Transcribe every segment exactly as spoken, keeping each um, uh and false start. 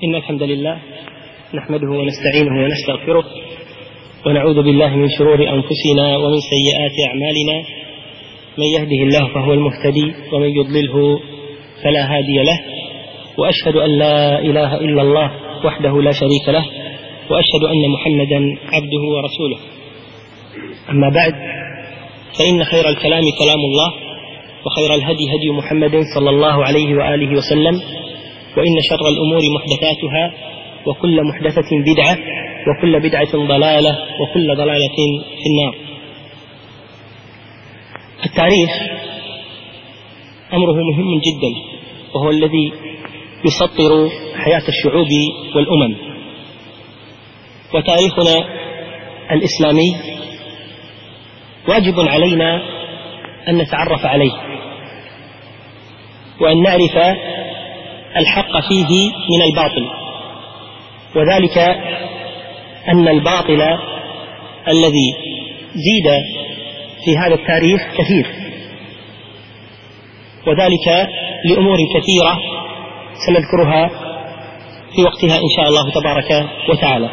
إن الحمد لله نحمده ونستعينه ونستغفره ونعوذ بالله من شرور أنفسنا ومن سيئات أعمالنا. من يهده الله فهو المهتدي ومن يضلله فلا هادي له، وأشهد أن لا إله إلا الله وحده لا شريك له، وأشهد أن محمدا عبده ورسوله. أما بعد، فإن خير الكلام كلام الله، وخير الهدي هدي محمد صلى الله عليه وآله وسلم، وإن شر الأمور محدثاتها، وكل محدثة بدعة، وكل بدعة ضلالة، وكل ضلالة في النار. التاريخ أمره مهم جدا، وهو الذي يسطر حياة الشعوب والأمم. وتاريخنا الإسلامي واجب علينا أن نتعرف عليه وأن نعرف الحق فيه من الباطل، وذلك أن الباطل الذي زيد في هذا التاريخ كثير، وذلك لأمور كثيرة سنذكرها في وقتها إن شاء الله تبارك وتعالى.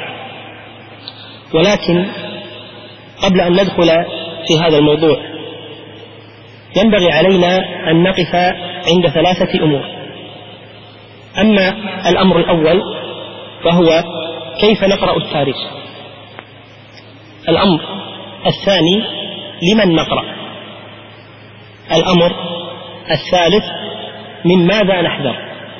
ولكن قبل أن ندخل في هذا الموضوع ينبغي علينا أن نقف عند ثلاثة أمور. أما الأمر الأول فهو كيف نقرأ التاريخ. الأمر الثاني لمن نقرأ. الأمر الثالث من ماذا نحذر.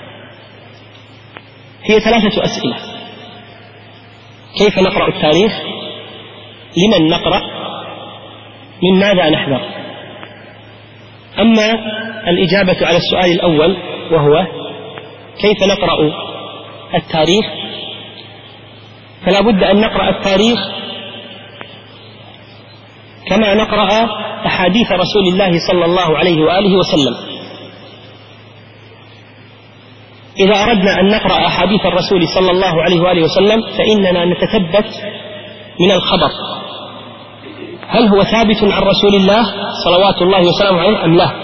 هي ثلاثة أسئلة: كيف نقرأ التاريخ، لمن نقرأ، من ماذا نحذر. أما الإجابة على السؤال الأول وهو كيف نقرأ التاريخ، فلا بد أن نقرأ التاريخ كما نقرأ أحاديث رسول الله صلى الله عليه وآله وسلم. إذا أردنا أن نقرأ أحاديث الرسول صلى الله عليه وآله وسلم فإننا نتثبت من الخبر، هل هو ثابت عن رسول الله صلوات الله وسلامه عليه أم لا.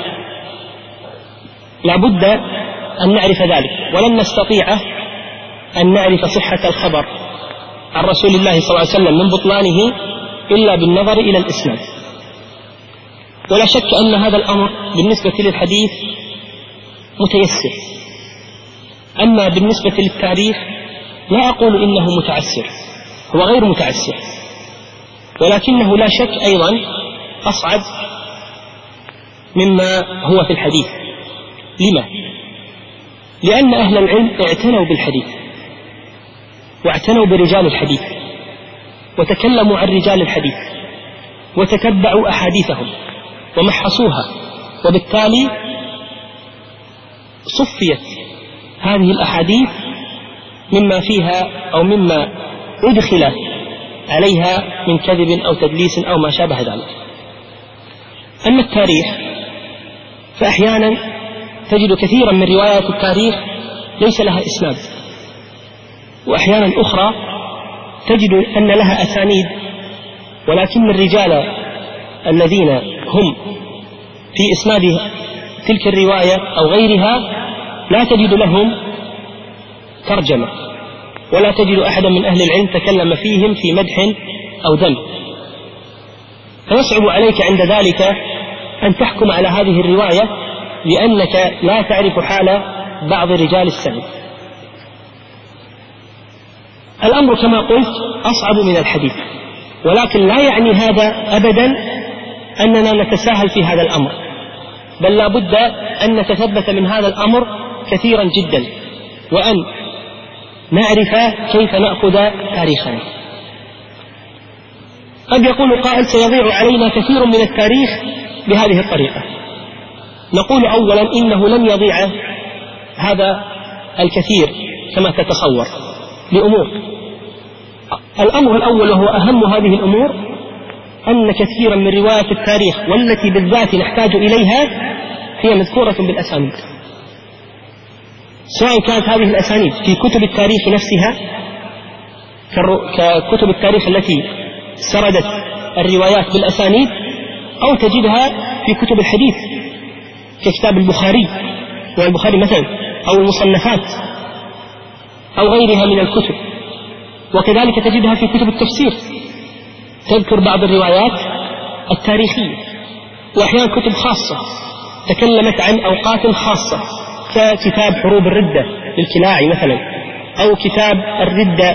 لا بد أن نعرف ذلك، ولن نستطيع أن نعرف صحة الخبر عن رسول الله صلى الله عليه وسلم من بطلانه إلا بالنظر إلى الإسناد. ولا شك أن هذا الأمر بالنسبة للحديث متيسر. أما بالنسبة للتاريخ لا أقول إنه متعسر، هو غير متعسر، ولكنه لا شك أيضا أصعب مما هو في الحديث. لما؟ لأن أهل العلم اعتنوا بالحديث واعتنوا برجال الحديث وتكلموا عن رجال الحديث وتتبعوا أحاديثهم ومحصوها، وبالتالي صفيت هذه الأحاديث مما فيها أو مما أدخل عليها من كذب أو تدليس أو ما شابه ذلك. أما التاريخ فأحيانا تجد كثيرا من روايات التاريخ ليس لها إسناد، وأحيانا أخرى تجد أن لها أسانيد، ولكن الرجال الذين هم في إسناد تلك الرواية أو غيرها لا تجد لهم ترجمة، ولا تجد أحدا من أهل العلم تكلم فيهم في مدح أو ذم، فيصعب عليك عند ذلك أن تحكم على هذه الرواية لأنك لا تعرف حال بعض رجال السند. الأمر كما قلت أصعب من الحديث، ولكن لا يعني هذا أبدا أننا نتساهل في هذا الأمر، بل لا بد أن نتثبت من هذا الأمر كثيرا جدا، وأن نعرف كيف نأخذ تاريخنا. قد يقول قائل سيضيع علينا كثير من التاريخ بهذه الطريقة. نقول أولا إنه لن يضيع هذا الكثير كما تتصور لأمور. الأمر الأول وهو أهم هذه الأمور أن كثيرا من روايات التاريخ والتي بالذات نحتاج إليها هي مذكورة بالأسانيد، سواء كانت هذه الأسانيد في كتب التاريخ نفسها ككتب التاريخ التي سردت الروايات بالأسانيد، أو تجدها في كتب الحديث ككتاب البخاري والبخاري مثلا أو المصنفات أو غيرها من الكتب، وكذلك تجدها في كتب التفسير، تذكر بعض الروايات التاريخية، وأحيانا كتب خاصة تكلمت عن أوقات خاصة ككتاب حروب الردة للكلاعي مثلا، أو كتاب الردة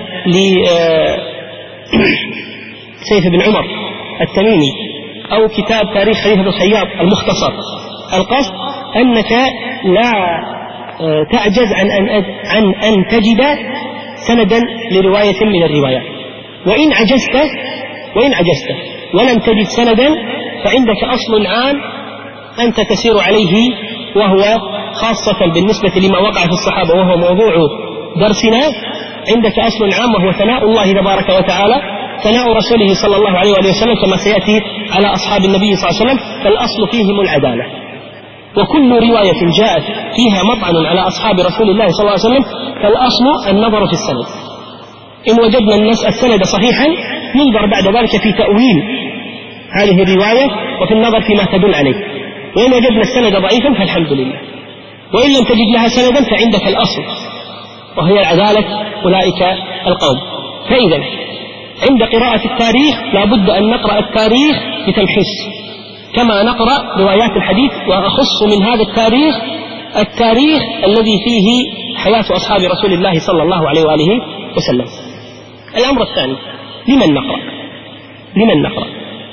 لسيف بن عمر التميمي، أو كتاب تاريخ خليفة بن خياط المختصر. القصد أنك لا تعجز عن أن, عن أن تجد سندا لرواية من الروايات، وإن عجزت وإن عجزت ولم تجد سندا فعندك أصل عام أنت تسير عليه، وهو خاصة بالنسبة لما وقع في الصحابة وهو موضوع درسنا. عندك أصل عام وهو ثناء الله تبارك وتعالى، ثناء رسوله صلى الله عليه وسلم كما سيأتي على أصحاب النبي صلى الله عليه وسلم، فالأصل فيهم العدالة. وكل رواية جاءت فيها مطعن على أصحاب رسول الله صلى الله عليه وسلم فالأصل النظر في السند. إن وجدنا السند صحيحا ننظر بعد ذلك في تأويل هذه الرواية وفي النظر فيما تدل عليه، وإن وجدنا السند ضعيفا فالحمد لله، وإن لم تجد لها سندا فعندك الأصل وهي العدالة أولئك القوم. فإذا عند قراءة التاريخ لا بد أن نقرأ التاريخ بتمحيص كما نقرأ روايات الحديث، وأخص من هذا التاريخ التاريخ الذي فيه حياة أصحاب رسول الله صلى الله عليه وآله وسلم. الأمر الثاني، لمن نقرأ؟ لمن نقرأ؟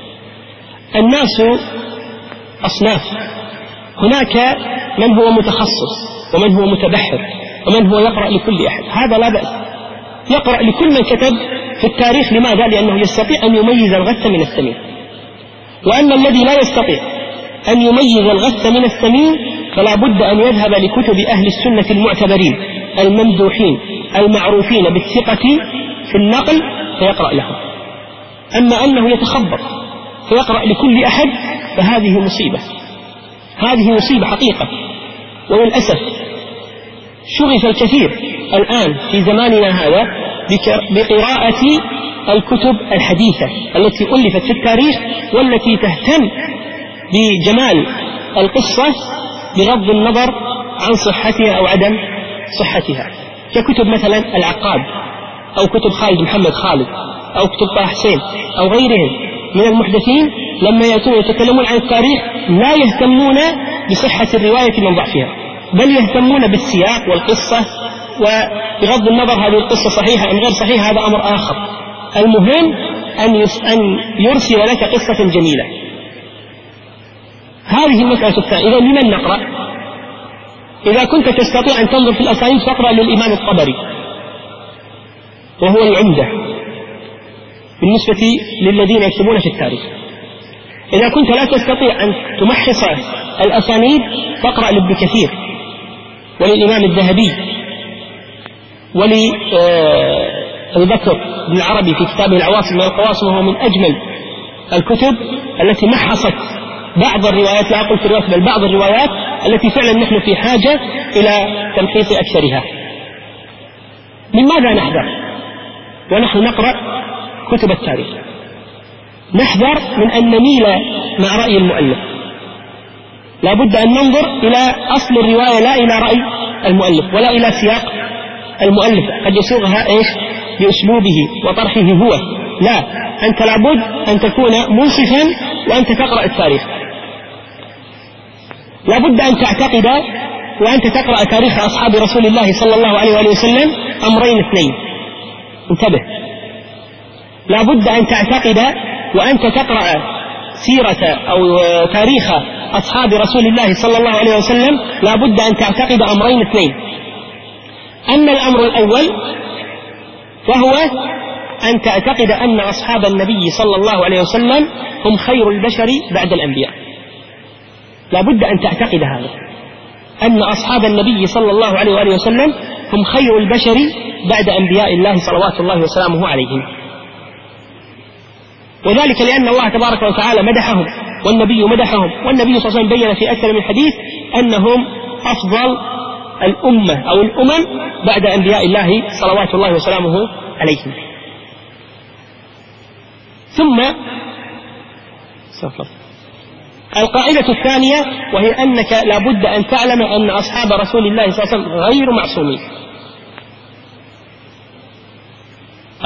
الناس أصناف، هناك من هو متخصص ومن هو متبحر ومن هو يقرأ لكل أحد، هذا لا بأس، يقرأ لكل من كتب في التاريخ. لماذا؟ لأنه يستطيع أن يميز الغث من السمين. وأما الذي لا يستطيع أن يميز الغث من السمين فلا بد أن يذهب لكتب أهل السنة المعتبرين الممدوحين المعروفين بالثقة في النقل فيقرأ لهم. أما أنه يتخبط فيقرأ لكل أحد فهذه مصيبة، هذه مصيبة حقيقة. وللأسف شغف الكثير الآن في زماننا هذا بقراءة الكتب الحديثة التي ألفت في التاريخ والتي تهتم بجمال القصة بغض النظر عن صحتها أو عدم صحتها، ككتب مثلا العقاد أو كتب خالد محمد خالد أو كتب طه حسين أو غيرهم من المحدثين. لما يأتون يتكلمون عن التاريخ لا يهتمون بصحة الرواية من ضعفها، بل يهتمون بالسياق والقصة، وبغض النظر هذه القصة صحيحة أم غير صحيحة هذا أمر آخر، المهم أن يرسل لك قصة جميلة. هذه المسألة الثانية. إذا لمن نقرأ؟ إذا كنت تستطيع أن تنظر في الأسانيد فاقرأ للإمام الطبري وهو العمدة بالنسبة للذين يكتبون في التاريخ. إذا كنت لا تستطيع أن تمحص الأسانيد فاقرأ لابن كثير وللإمام الذهبي ولأبي بكر بن العربي في كتابه العواصم من القواصم، وهو من أجمل الكتب التي محصت بعض الروايات، لا أقول في الروايات بل بعض الروايات التي فعلا نحن في حاجة إلى تمحيص أكثرها. لماذا نحذر ونحن نقرأ كتب التاريخ؟ نحذر من أن نميل مع رأي المؤلف، لا بد أن ننظر إلى أصل الرواية لا إلى رأي المؤلف ولا إلى سياق المؤلف، قد يسوغها إيش بأسلوبه وطرحه هو. لا، أنت لابد أن تكون منصفا وأنت تقرأ التاريخ. لابد أن تعتقد وأنت تقرأ تاريخ أصحاب رسول الله صلى الله عليه وآله وسلم أمرين اثنين، انتبه. لابد أن تعتقد وأنت تقرأ سيرة أو تاريخ أصحاب رسول الله صلى الله عليه وسلم لابد أن تعتقد أمرين اثنين. أما الأمر الأول وهو أن تعتقد أن أصحاب النبي صلى الله عليه وسلم هم خير البشر بعد الأنبياء. لابد أن تعتقد هذا، أن أصحاب النبي صلى الله عليه وآله وسلم هم خير البشر بعد أنبياء الله صلوات الله وسلامه عليهم. وذلك لأن الله تبارك وتعالى مدحهم والنبي مدحهم، والنبي صلى الله عليه وسلم بين في أكثر من حديث أنهم أفضل الأمة أو الأمم بعد أنبياء الله صلوات الله وسلامه عليهم. ثم القاعدة الثانية وهي أنك لابد أن تعلم أن أصحاب رسول الله صلى الله عليه وسلم غير معصومين،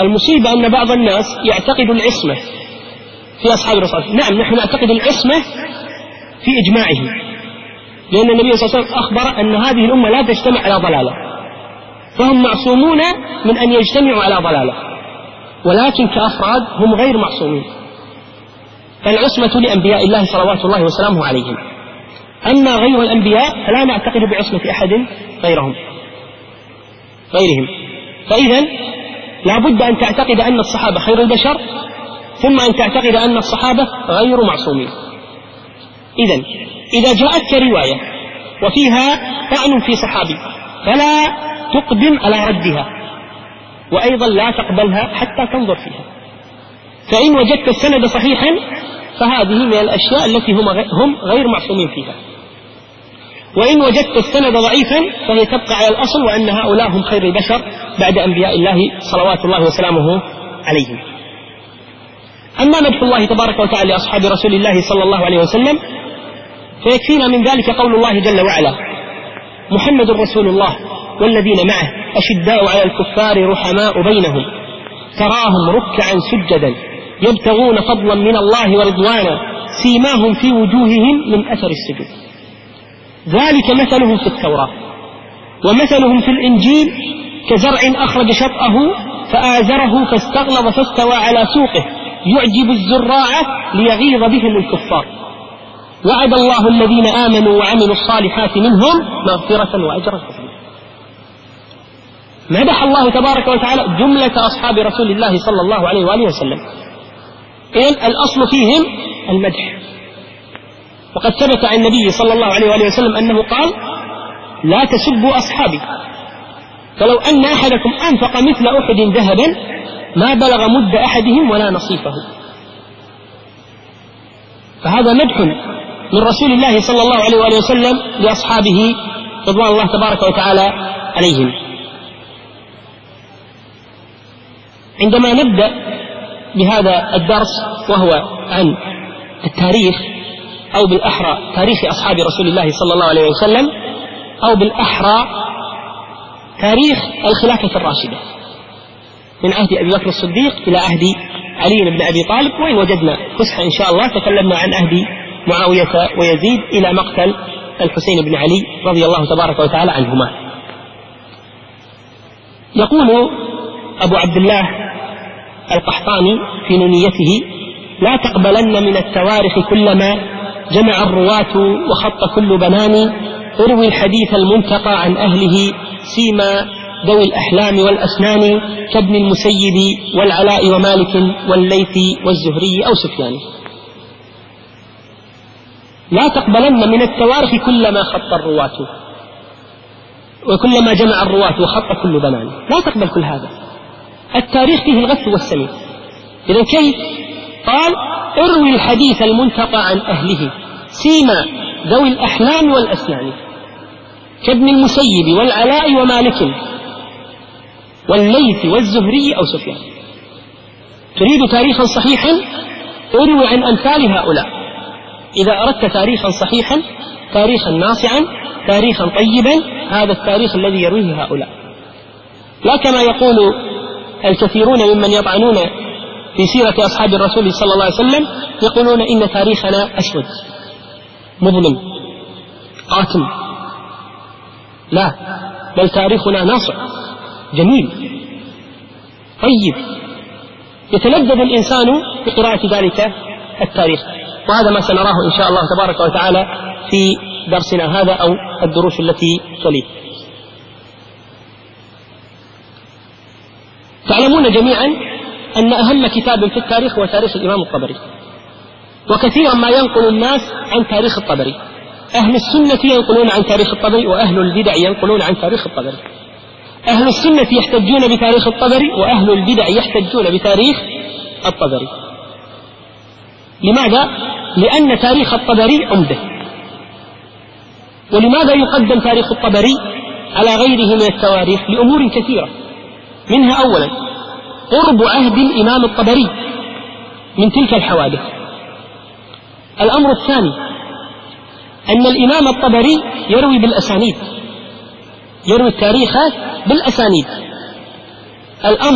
المصيبة أن بعض الناس يعتقد العصمة في أصحاب الرسول. نعم، نحن نعتقد العصمة في إجماعه، لأن النبي صلى الله عليه وسلم أخبر أن هذه الأمة لا تجتمع على ضلالة، فهم معصومون من أن يجتمعوا على ضلالة، ولكن كأفراد هم غير معصومين. فالعصمة لأنبياء الله صلوات الله وسلامه عليهم. أما غير الأنبياء فلا نعتقد بعصمة أحد غيرهم غيرهم. فإذا لا بد أن تعتقد أن الصحابة خير البشر، ثم أن تعتقد أن الصحابة غير معصومين. إذن إذا جاءتك رواية وفيها طعن في صحابي فلا تقدم على ردها، وأيضا لا تقبلها حتى تنظر فيها. فإن وجدت السند صحيحا فهذه من الأشياء التي هم غير معصومين فيها، وإن وجدت السند ضعيفا فهي تبقى على الأصل، وأن هؤلاء هم خير البشر بعد أنبياء الله صلوات الله وسلامه عليهم. أما مدح الله تبارك وتعالى لأصحاب رسول الله صلى الله عليه وسلم فيكفينا من ذلك قول الله جل وعلا: محمد رسول الله والذين معه أشداء على الكفار رحماء بينهم تراهم ركعا سجدا يبتغون فضلا من الله ورضوانا سيماهم في وجوههم من أثر السجود ذلك مثلهم في التوراة ومثلهم في الإنجيل كزرع أخرج شطأه فآزره فاستغلظ فاستوى على سوقه يعجب الزراع ليغيظ بهم الكفار وعد الله الذين آمنوا وعملوا الصالحات منهم مغفرة وأجرا عظيما. مدح الله تبارك وتعالى جملة أصحاب رسول الله صلى الله عليه وآله وسلم. إذن الأصل فيهم المدح، وقد ثبت عن النبي صلى الله عليه وآله وسلم أنه قال: لا تسبوا أصحابي، فلو أن أحدكم أنفق مثل أحد ذهبا ما بلغ مد أحدهم ولا نصيفه. فهذا مدح من رسول الله صلى الله عليه وآله وسلم لأصحابه رضوان الله تبارك وتعالى عليهم. عندما نبدأ بهذا الدرس وهو عن التاريخ، أو بالأحرى تاريخ أصحاب رسول الله صلى الله عليه وسلم، أو بالأحرى تاريخ الخلافة الراشدة من عهد أبي بكر الصديق إلى عهد علي بن أبي طالب، وإن وجدنا فسحة إن شاء الله تكلمنا عن عهد معاوية ويزيد إلى مقتل الحسين بن علي رضي الله تبارك وتعالى عنهما. يقول أبو عبد الله القحطاني في نونيته: لا تقبلن من التواريخ كلما جمع الرواة وخط كل بنان اروي الحديث المنتقى عن أهله سيما ذوي الأحلام والأسنان كابن المسيب والعلاء ومالك والليث والزهري أو سفيان. لا تقبلن من التواريخ كلما خط الرواة وكلما جمع الرواة وخط كل بنان. لا تقبل كل هذا، التاريخ فيه الغث والسمين. إذن كيف؟ قال: اروي الحديث المنتقى عن أهله سيما ذوي الأحلام والأسنان كابن المسيب والعلاء ومالك والليث والزهري أو سفيان. تريد تاريخا صحيحا؟ اروي عن أمثال هؤلاء. إذا أردت تاريخا صحيحا، تاريخا ناصعا، تاريخا طيبا، هذا التاريخ الذي يرويه هؤلاء، لا كما يقول الكثيرون ممن يطعنون في سيرة أصحاب الرسول صلى الله عليه وسلم، يقولون إن تاريخنا أسود مظلم قاتم. لا، بل تاريخنا ناصع جميل طيب، يتلذذ الإنسان بقراءة ذلك التاريخ. وهذا ما سنراه إن شاء الله تبارك وتعالى في درسنا هذا أو الدروس التي تليه. تعلمون جميعا أن أهم كتاب في التاريخ هو تاريخ الإمام الطبري، وكثيرا ما ينقل الناس عن تاريخ الطبري. أهل السنة ينقلون عن تاريخ الطبري، وأهل البدع ينقلون عن تاريخ الطبري. أهل السنة يحتجون بتاريخ الطبري، وأهل البدع يحتجون بتاريخ الطبري. لماذا؟ لأن تاريخ الطبري عمدة. ولماذا يقدم تاريخ الطبري على غيره من التواريخ؟ لأمور كثيرة، منها أولا قرب عهد الإمام الطبري من تلك الحوادث. الأمر الثاني أن الإمام الطبري يروي بالأسانيد، يروي التاريخ بالأسانيد. الأمر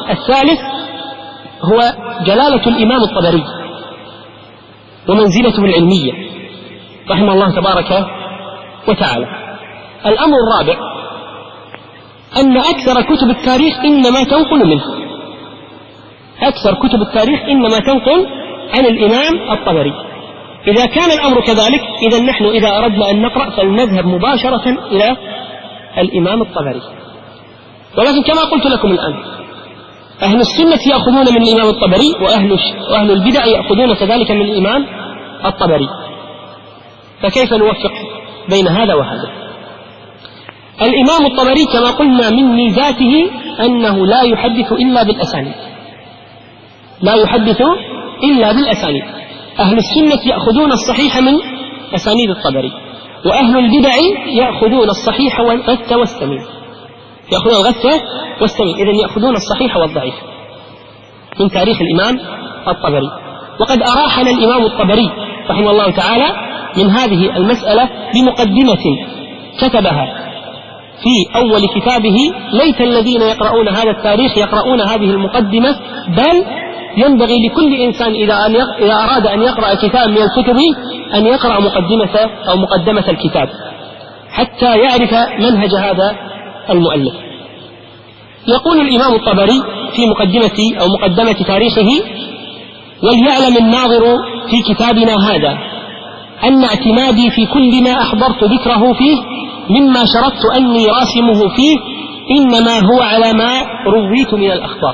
الثالث هو جلالة الإمام الطبري ومنزلته العلمية رحمه الله تبارك وتعالى. الأمر الرابع أن أكثر كتب التاريخ إنما تنقل منه، أكثر كتب التاريخ إنما تنقل عن الإمام الطبري. إذا كان الأمر كذلك إذا نحن إذا أردنا أن نقرأ فلنذهب مباشرة إلى الإمام الطبري. ولكن كما قلت لكم الآن أهل السنة يأخذون من الإمام الطبري وأهل, وأهل البدع يأخذون كذلك من الإمام الطبري، فكيف نوفق بين هذا وهذا؟ الإمام الطبري كما قلنا من ميزاته أنه لا يحدث إلا بالأسانيد، لا يحدث إلا بالأسانيد. أهل السنة يأخذون الصحيح من أسانيد الطبري، وأهل البدع يأخذون الصحيح والغث والسمين، يأخذون الغث والسمين، إذن يأخذون الصحيح والضعيف من تاريخ الإمام الطبري. وقد أراحنا الإمام الطبري رحمه الله تعالى من هذه المسألة بمقدمة كتبها في أول كتابه. ليت الذين يقرؤون هذا التاريخ يقرؤون هذه المقدمة، بل ينبغي لكل إنسان إذا, أن يق... إذا أراد أن يقرأ كتاب من الكتب أن يقرأ مقدمة أو مقدمة الكتاب حتى يعرف منهج هذا المؤلف. يقول الإمام الطبري في مقدمة أو مقدمة تاريخه: وليعلم الناظر في كتابنا هذا أن اعتمادي في كل ما أحضرت ذكره فيه مما شرطت أني راسمه فيه إنما هو على ما رويت من الأخبار.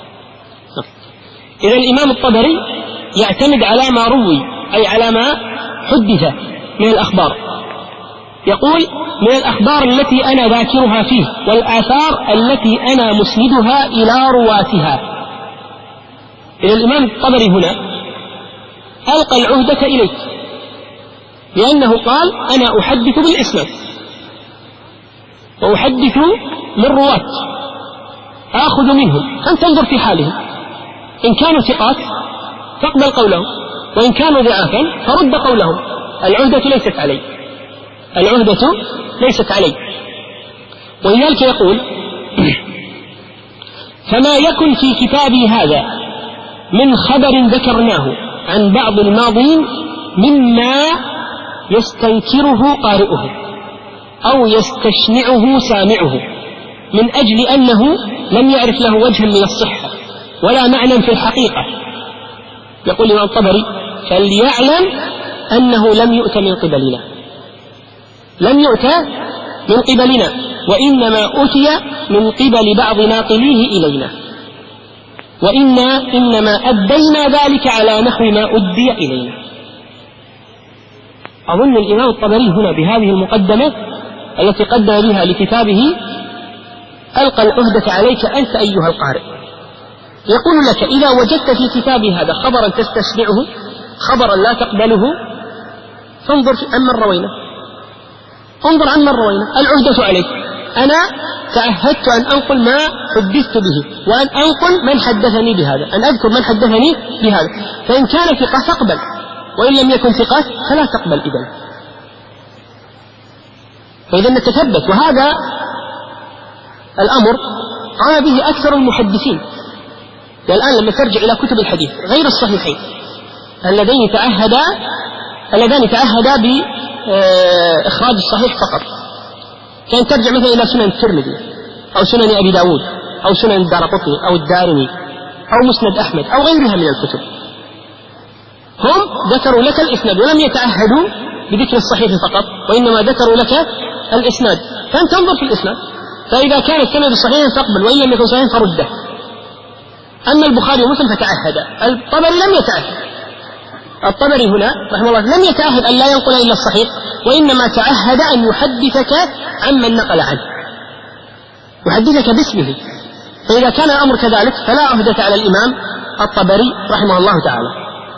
إذا الإمام الطبري يعتمد على ما روي، أي على ما حدث من الأخبار. يقول: من الأخبار التي أنا ذاكرها فيه والآثار التي أنا مسندها إلى رواتها. إذا الإمام الطبري هنا ألقى العهدة إليك، لأنه قال: أنا أحدث بالإسناد وأحدث من رواة آخذ منهم، أن تنظر في حالهم، إن كانوا ثقات تقبل قولهم، وإن كانوا ضعافا فرد قولهم. العهدة ليست علي، العهدة ليست علي. ولذلك يقول: فما يكن في كتابي هذا من خبر ذكرناه عن بعض الماضين مما يستنكره قارئه أو يستشنعه سامعه من أجل أنه لم يعرف له وجها من الصحة ولا معنى في الحقيقة. يقول الإمام الطبري: فليعلم أنه لم يؤت من قبلنا، لم يؤت من قبلنا، وإنما أتي من قبل بعض ناقليه إلينا، وإنا إنما أدينا ذلك على نحو ما أدي إلينا. أظن الإمام الطبري هنا بهذه المقدمة التي قدم بها لكتابه ألقى العهدة عليك أنت أيها القارئ. يقول لك: إذا وجدت في كتابي هذا خبرا تستشنعه، خبرا لا تقبله، فانظر عن من روينا، انظر عن من روينا، العهدة عليك. أنا تعهدت أن أنقل ما حدثت به، وأن أنقل من حدثني بهذا، أن أذكر من حدثني بهذا، فإن كان ثقة فاقبل، وإن لم يكن ثقة فلا تقبل. إذن فإذا نتثبت، وهذا الأمر قام به أكثر المحدثين. والآن لما ترجع إلى كتب الحديث غير الصحيحين اللذين تعهدا اللذين تعهدا بإخراج الصحيح فقط، كان ترجع مثلا إلى سنن الترمذي أو سنن أبي داود أو سنن الدارقطني أو الدارمي أو مسند أحمد أو غيرها من الكتب، هم ذكروا لك الإسناد ولم يتعهدوا بذكر الصحيح فقط، وإنما ذكروا لك الإسناد، فأنت تنظر في الإسناد، فإذا كان السند صحيحا فاقبل، وإن لم يكن صحيحا فرده. أما البخاري ومسلم فتعهد، الطبري لم يتعهد. الطبري هنا رحمه الله لم يتعهد أن لا ينقل إلا الصحيح، وإنما تعهد أن يحدثك عمن نقل عنه، يحدثك باسمه. فإذا كان الأمر كذلك فلا عهدة على الإمام الطبري رحمه الله تعالى.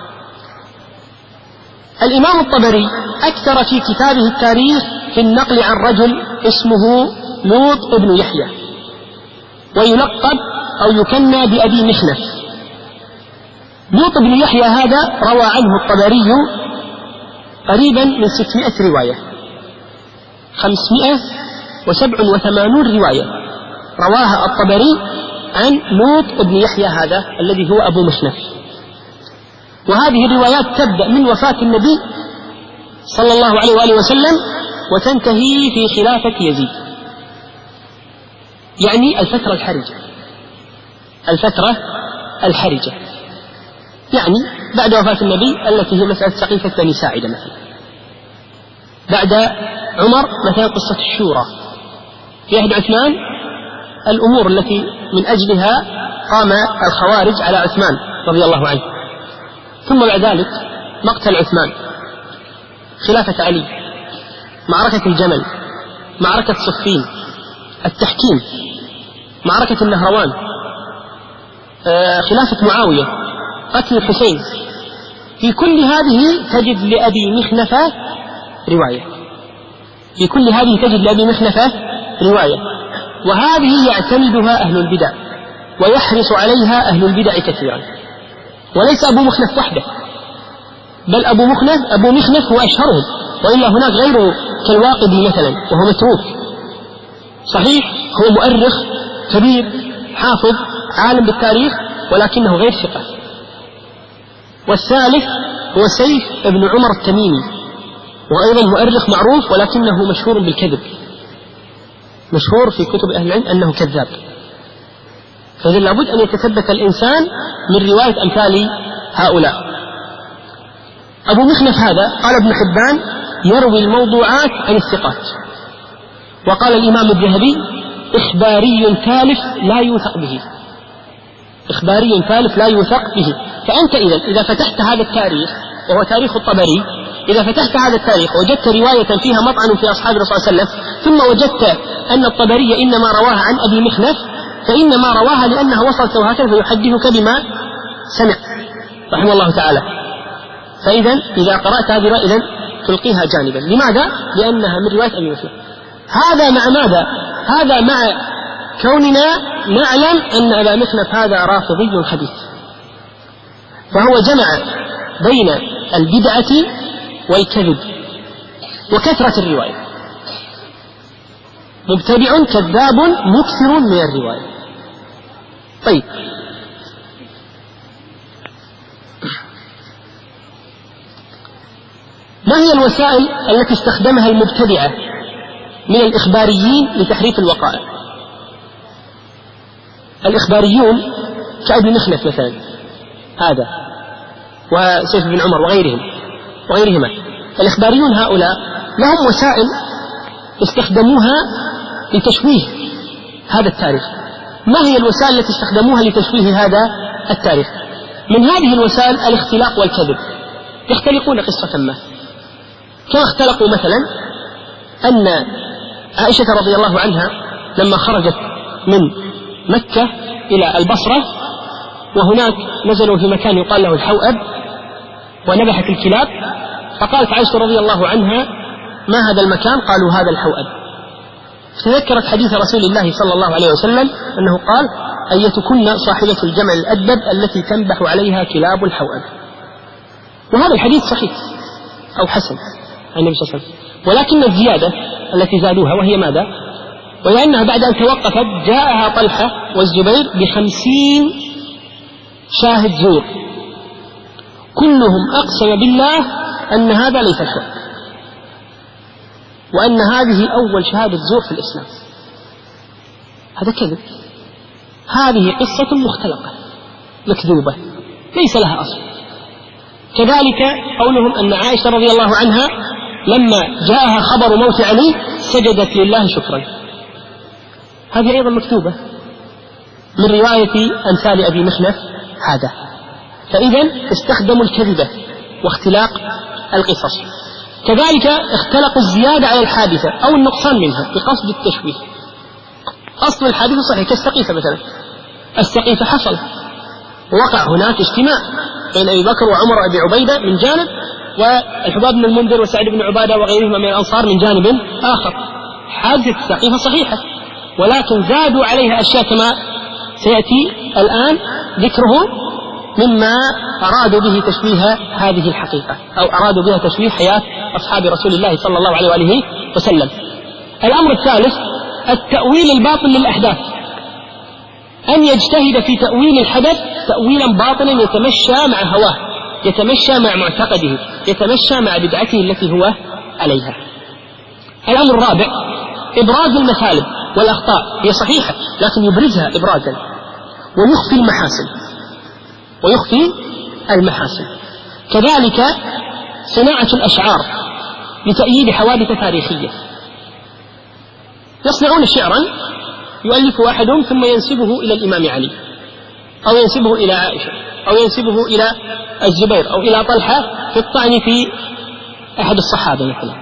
الإمام الطبري أكثر في كتابه التاريخ في النقل عن رجل اسمه لوط ابن يحيى، ويلقب أو يكنى بأبي مخنف. لوط بن يحيى هذا روى عنه الطبري قريبا من ستمائة رواية، خمسمائة وسبع وثمانون رواية رواها الطبري عن لوط بن يحيى هذا الذي هو أبو مخنف. وهذه الروايات تبدأ من وفاة النبي صلى الله عليه وآله وسلم وتنتهي في خلافة يزيد، يعني الفترة الحرجة، الفترة الحرجة يعني بعد وفاة النبي التي هي مسألة سقيفة بني ساعدة مثلا، بعد عمر مثلا قصة الشورى، في عهد عثمان الأمور التي من أجلها قام الخوارج على عثمان رضي الله عنه، ثم بعد ذلك مقتل عثمان، خلافة علي، معركة الجمل، معركة صفين، التحكيم، معركة النهروان، آه خلافة معاوية، قتل الحسين. في كل هذه تجد لأبي مخنفة رواية، في كل هذه تجد لأبي مخنفة رواية، وهذه يعتمدها أهل البدع ويحرص عليها أهل البدع كثيرا، وليس أبو مخنف وحده، بل أبو مخنف أبو مخنف هو أشهرهم، وإلا هناك غيره كالواقدي مثلا وهو متروك، صحيح هو مؤرخ كبير حافظ عالم بالتاريخ ولكنه غير ثقة. والثالث هو سيف بن عمر التميمي، وأيضا مؤرخ معروف ولكنه مشهور بالكذب، مشهور في كتب أهل العلم أنه كذاب. فإذا لابد أن يتثبت الإنسان من رواية أمثال هؤلاء. أبو مخنف هذا قال ابن حبان يروي الموضوعات عن الثقات، وقال الإمام الذهبي إخباري ثالث لا يوثق به، إخباري ثالث لا يوثق به. فأنت إذا إذا فتحت هذا التاريخ وهو تاريخ الطبري، إذا فتحت هذا التاريخ وجدت رواية فيها مطعن في أصحاب الرسول صلى الله عليه وسلم، ثم وجدت أن الطبري إنما رواها عن أبي مخنف، فإنما رواها لأنها وصلت هكذا فيحدثك بما سمع رحمه الله تعالى. فإذا إذا قرأت هذه إذا تلقيها جانبا. لماذا؟ لأنها من رواية أبي مخنف. هذا مع ماذا؟ هذا مع كوننا نعلم أن أبا مخنف هذا رافضي خبيث، فهو جمع بين البدعة والكذب وكثرة الرواية، مبتدع كذاب مكثر من الرواية. طيب، ما هي الوسائل التي استخدمها المبتدعة من الإخباريين لتحريف الوقائع؟ الإخباريون كأبي مخنف مثلا هذا وسيف بن عمر وغيرهم وغيرهما، الإخباريون هؤلاء لهم وسائل استخدموها لتشويه هذا التاريخ. ما هي الوسائل التي استخدموها لتشويه هذا التاريخ؟ من هذه الوسائل الاختلاق والكذب. يختلقون قصة ما، كما اختلقوا مثلا أن عائشة رضي الله عنها لما خرجت من مكة إلى البصرة، وهناك نزلوا في مكان يقال له الحوأب ونبحت الكلاب، فقالت عائشة رضي الله عنها ما هذا المكان؟ قالوا هذا الحوأب. تذكرت حديث رسول الله صلى الله عليه وسلم أنه قال أيتكن صاحبة الجمع الأدب التي تنبح عليها كلاب الحوأب. وهذا الحديث صحيح أو حسن عن النبي صلى الله عليه وسلم، ولكن الزيادة التي زادوها وهي ماذا؟ وهي أنها بعد أن توقفت جاءها طلحة والزبير بخمسين شاهد زور، كلهم أقسم بالله أن هذا ليس الحق، وأن هذه أول شهادة زور في الإسلام. هذا كذب، هذه قصة مختلقة مكذوبة ليس لها أصل. كذلك قولهم أن عائشة رضي الله عنها لما جاءها خبر موت علي سجدت لله شكرا، هذه أيضا مكتوبة من رواية أمثال أبي مخنف هذا. فإذا استخدموا الكذبة واختلاق القصص. كذلك اختلقوا الزيادة على الحادثة أو النقصان منها بقصد التشويه. أصل الحادثة صحيح كالسقيفة مثلا، السقيفة حصل ووقع هناك اجتماع بين أبي بكر وعمر وأبي عبيدة من جانب، والحباب بن المنذر وسعد بن عبادة وغيرهما من الأنصار من جانب آخر. حادثة السقيفة صحيحة، ولكن زادوا عليها أشياء كما سيأتي الآن ذكره مما أرادوا به تشويه هذه الحقيقة، أو أرادوا بها تشويه حياة أصحاب رسول الله صلى الله عليه وآله وسلم. الأمر الثالث التأويل الباطل للأحداث، أن يجتهد في تأويل الحدث تأويلا باطلا يتمشى مع هواه، يتمشى مع معتقده، يتمشى مع بدعته التي هو عليها. الأمر الرابع إبراز المثالب والأخطاء، هي صحيحة لكن يبرزها إبرازا ويخفي المحاسن ويخفي المحاسن. كذلك صناعة الأشعار لتأييد حوادث تاريخية، يصنعون شعرا يؤلف أحدهم ثم ينسبه إلى الإمام علي أو ينسبه إلى عائشة أو ينسبه إلى الزبير أو إلى طلحة في الطعن في أحد الصحابة مثلا.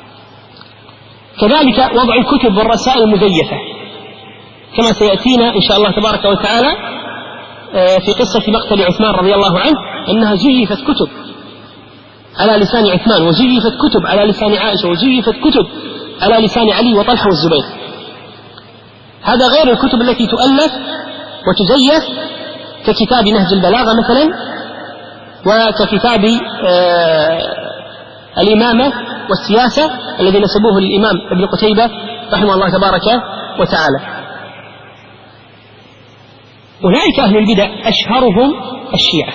كذلك وضع الكتب والرسائل المزيفة كما سيأتينا إن شاء الله تبارك وتعالى في قصة مقتل عثمان رضي الله عنه، أنها زيفت كتب على لسان عثمان، وزيفت كتب على لسان عائشة، وزيفت كتب على لسان علي وطلحة والزبير. هذا غير الكتب التي تؤلف وتزيف ككتاب نهج البلاغة مثلا، وككتاب آه الإمامة والسياسة الذي نسبوه للإمام ابن قتيبة رحمه الله تبارك وتعالى. أولئك أهل البدع أشهرهم الشيعة،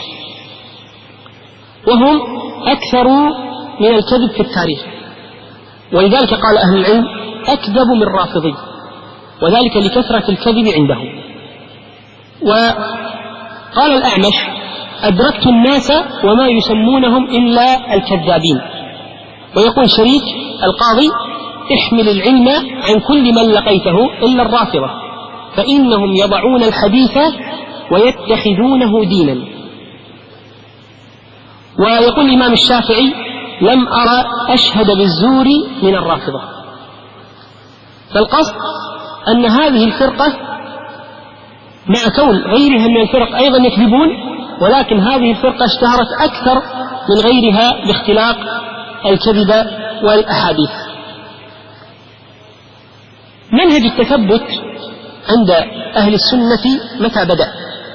وهم أكثر من الكذب في التاريخ، ولذلك قال أهل العلم أكذب من رافضي، وذلك لكثرة الكذب عندهم. وقال الأعمش أدركت الناس وما يسمونهم إلا الكذابين. ويقول شريك القاضي احمل العلم عن كل من لقيته إلا الرافضة، فإنهم يضعون الحديث ويتخذونه دينا. ويقول الإمام الشافعي لم أرى أشهد بالزور من الرافضة. فالقصد أن هذه الفرقة مع كون غيرها من الفرق أيضا يكذبون، ولكن هذه الفرقة اشتهرت أكثر من غيرها باختلاق الكذب والأحاديث. منهج التثبت عند أهل السنة متى بدأ؟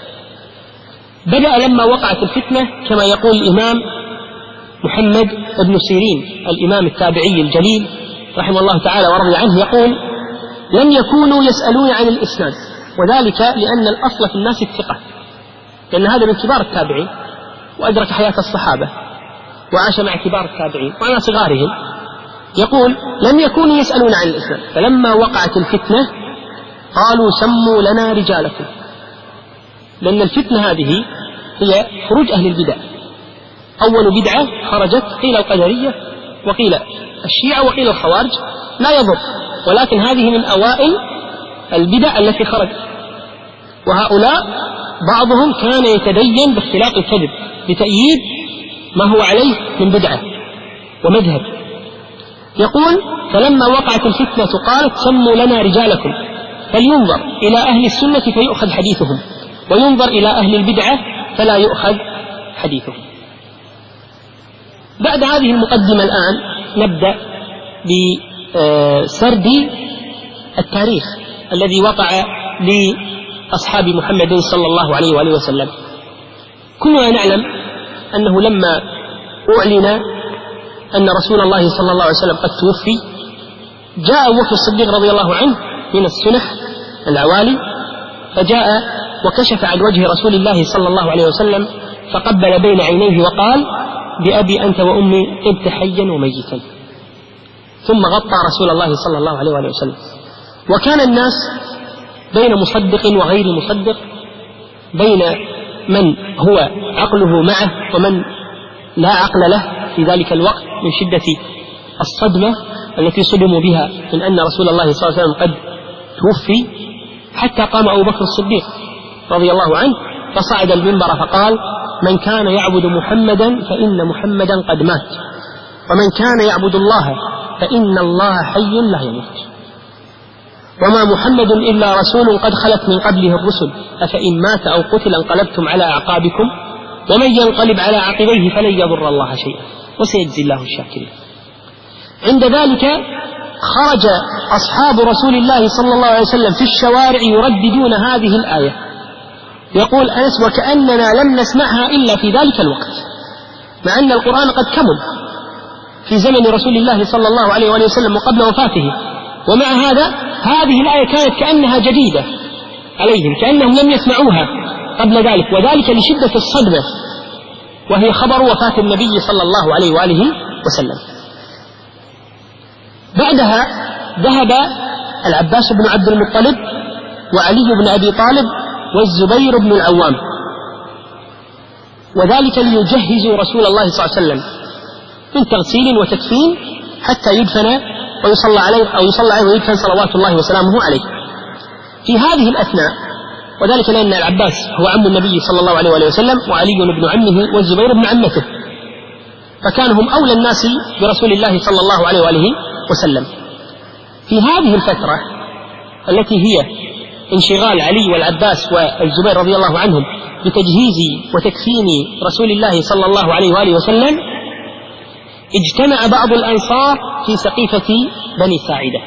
بدأ لما وقعت الفتنة، كما يقول الإمام محمد بن سيرين الإمام التابعي الجليل رحمه الله تعالى ورضي عنه، يقول لم يكونوا يسألون عن الإسناد، وذلك لأن الأصل في الناس الثقة، لأن هذا من كبار التابعين وأدرك حياة الصحابة وعاش مع كبار التابعين ومع صغارهم. يقول لم يكونوا يسألون عن الإسناد، فلما وقعت الفتنة قالوا سموا لنا رجالكم، لأن الفتنة هذه هي خروج أهل البدع. أول بدعة خرجت قيل القدرية وقيل الشيعة وقيل الخوارج، لا يضر، ولكن هذه من أوائل البدع التي خرجت. وهؤلاء بعضهم كان يتدين باختلاق الكذب لتأييد ما هو عليه من بدعة ومذهب. يقول فلما وقعت الفتنة قالت سموا لنا رجالكم، فلينظر إلى أهل السنة فيؤخذ حديثهم، وينظر إلى أهل البدعة فلا يؤخذ حديثهم. بعد هذه المقدمة الآن نبدأ بسرد التاريخ الذي وقع لأصحاب محمد صلى الله عليه وآله وسلم. كلنا نعلم أنه لما أعلن أن رسول الله صلى الله عليه وسلم قد توفي، جاء أبو بكر الصديق رضي الله عنه من السنح العوالي، فجاء وكشف عن وجه رسول الله صلى الله عليه وسلم فقبل بين عينيه وقال بأبي أنت وأمي طبت حيا وميتا، ثم غطى رسول الله صلى الله عليه وآله وسلم. وكان الناس بين مصدق وغير مصدق، بين من هو عقله معه ومن لا عقل له في ذلك الوقت من شدة الصدمة التي صدموا بها من أن رسول الله صلى الله عليه وسلم قد توفي، حتى قام أبو بكر الصديق رضي الله عنه فصعد المنبر فقال من كان يعبد محمدا فإن محمدا قد مات، ومن كان يعبد الله فإن الله حي لا يموت، وما محمد إلا رسول قد خلت من قبله الرسل، أفإن مات أو قتل انقلبتم على أعقابكم ومن ينقلب على عقبيه فلن يضر الله شيئا وسيجزي الله الشاكرين. عند ذلك خرج أصحاب رسول الله صلى الله عليه وسلم في الشوارع يرددون هذه الآية، يقول أنس وكأننا لم نسمعها إلا في ذلك الوقت، مع أن القرآن قد كمل في زمن رسول الله صلى الله عليه وآله وسلم وقبل وفاته، ومع هذا هذه الآية كانت كأنها جديدة عليهم كأنهم لم يسمعوها قبل ذلك، وذلك لشدة الصدمة، وهي خبر وفاة النبي صلى الله عليه وآله وسلم. بعدها ذهب العباس بن عبد المطلب وعلي بن أبي طالب والزبير بن العوام، وذلك ليجهزوا رسول الله صلى الله عليه وسلم من تغسيل وتكفين حتى يدفن ويصلى عليه أو يصلى عليه ويدفن صلوات الله وسلامه عليه. في هذه الأثناء، وذلك لأن العباس هو عم النبي صلى الله عليه وسلم وعلي بن عمه والزبير بن عمته، فكانوا هم أولى الناس برسول الله صلى الله عليه وآله وسلم. في هذه الفترة التي هي انشغال علي والعباس والزبير رضي الله عنهم بتجهيز وتكفين رسول الله صلى الله عليه وآله وسلم، اجتمع بعض الأنصار في سقيفة بني ساعدة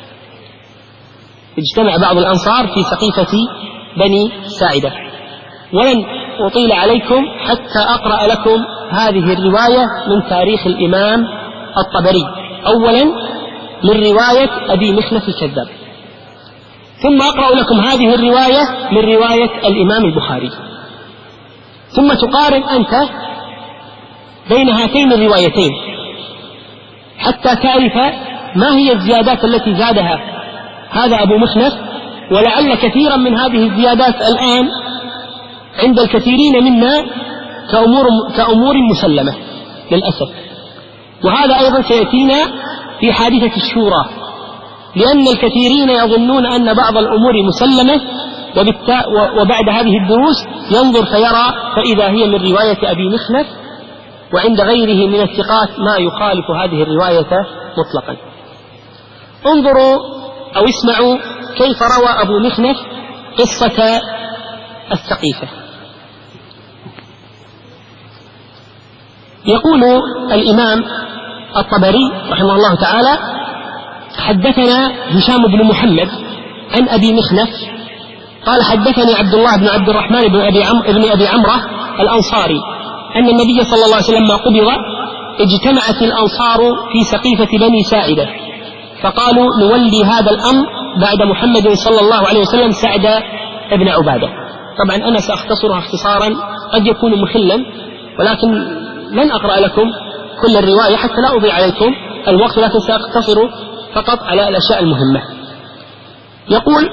اجتمع بعض الأنصار في سقيفة بني ساعدة ولن أطيل عليكم حتى أقرأ لكم هذه الرواية من تاريخ الإمام الطبري، أولا من رواية أبي مخنف الكذاب، ثم أقرأ لكم هذه الرواية من رواية الإمام البخاري، ثم تقارن أنت بين هاتين الروايتين حتى تعرف ما هي الزيادات التي زادها هذا أبو مخنف، ولعل كثيرا من هذه الزيادات الآن عند الكثيرين منا كأمور, كأمور مسلمة للأسف. وهذا أيضا سيأتينا في حادثة الشورى، لأن الكثيرين يظنون أن بعض الأمور مسلمة، وبعد هذه الدروس ينظر فيرى فإذا هي من رواية أبي مخنف، وعند غيره من الثقات ما يخالف هذه الرواية مطلقا. انظروا أو اسمعوا كيف روى أبو مخنف قصة السقيفة. يقول الإمام الطبري رحمه الله تعالى: حدثنا هشام بن محمد عن أبي مخنف قال: حدثني عبد الله بن عبد الرحمن بن أبي, عم بن أبي عمرة الأنصاري أن النبي صلى الله عليه وسلم ما قبض اجتمعت الأنصار في سقيفة بني ساعدة، فقالوا: نولي هذا الأمر بعد محمد صلى الله عليه وسلم سعد بن عبادة. طبعا أنا سأختصرها اختصارا قد يكون مخلا، ولكن لن أقرأ لكم كل الرواية حتى لا أضيع عليكم الوقت، لكن سأختصر فقط على الأشياء المهمة. يقول: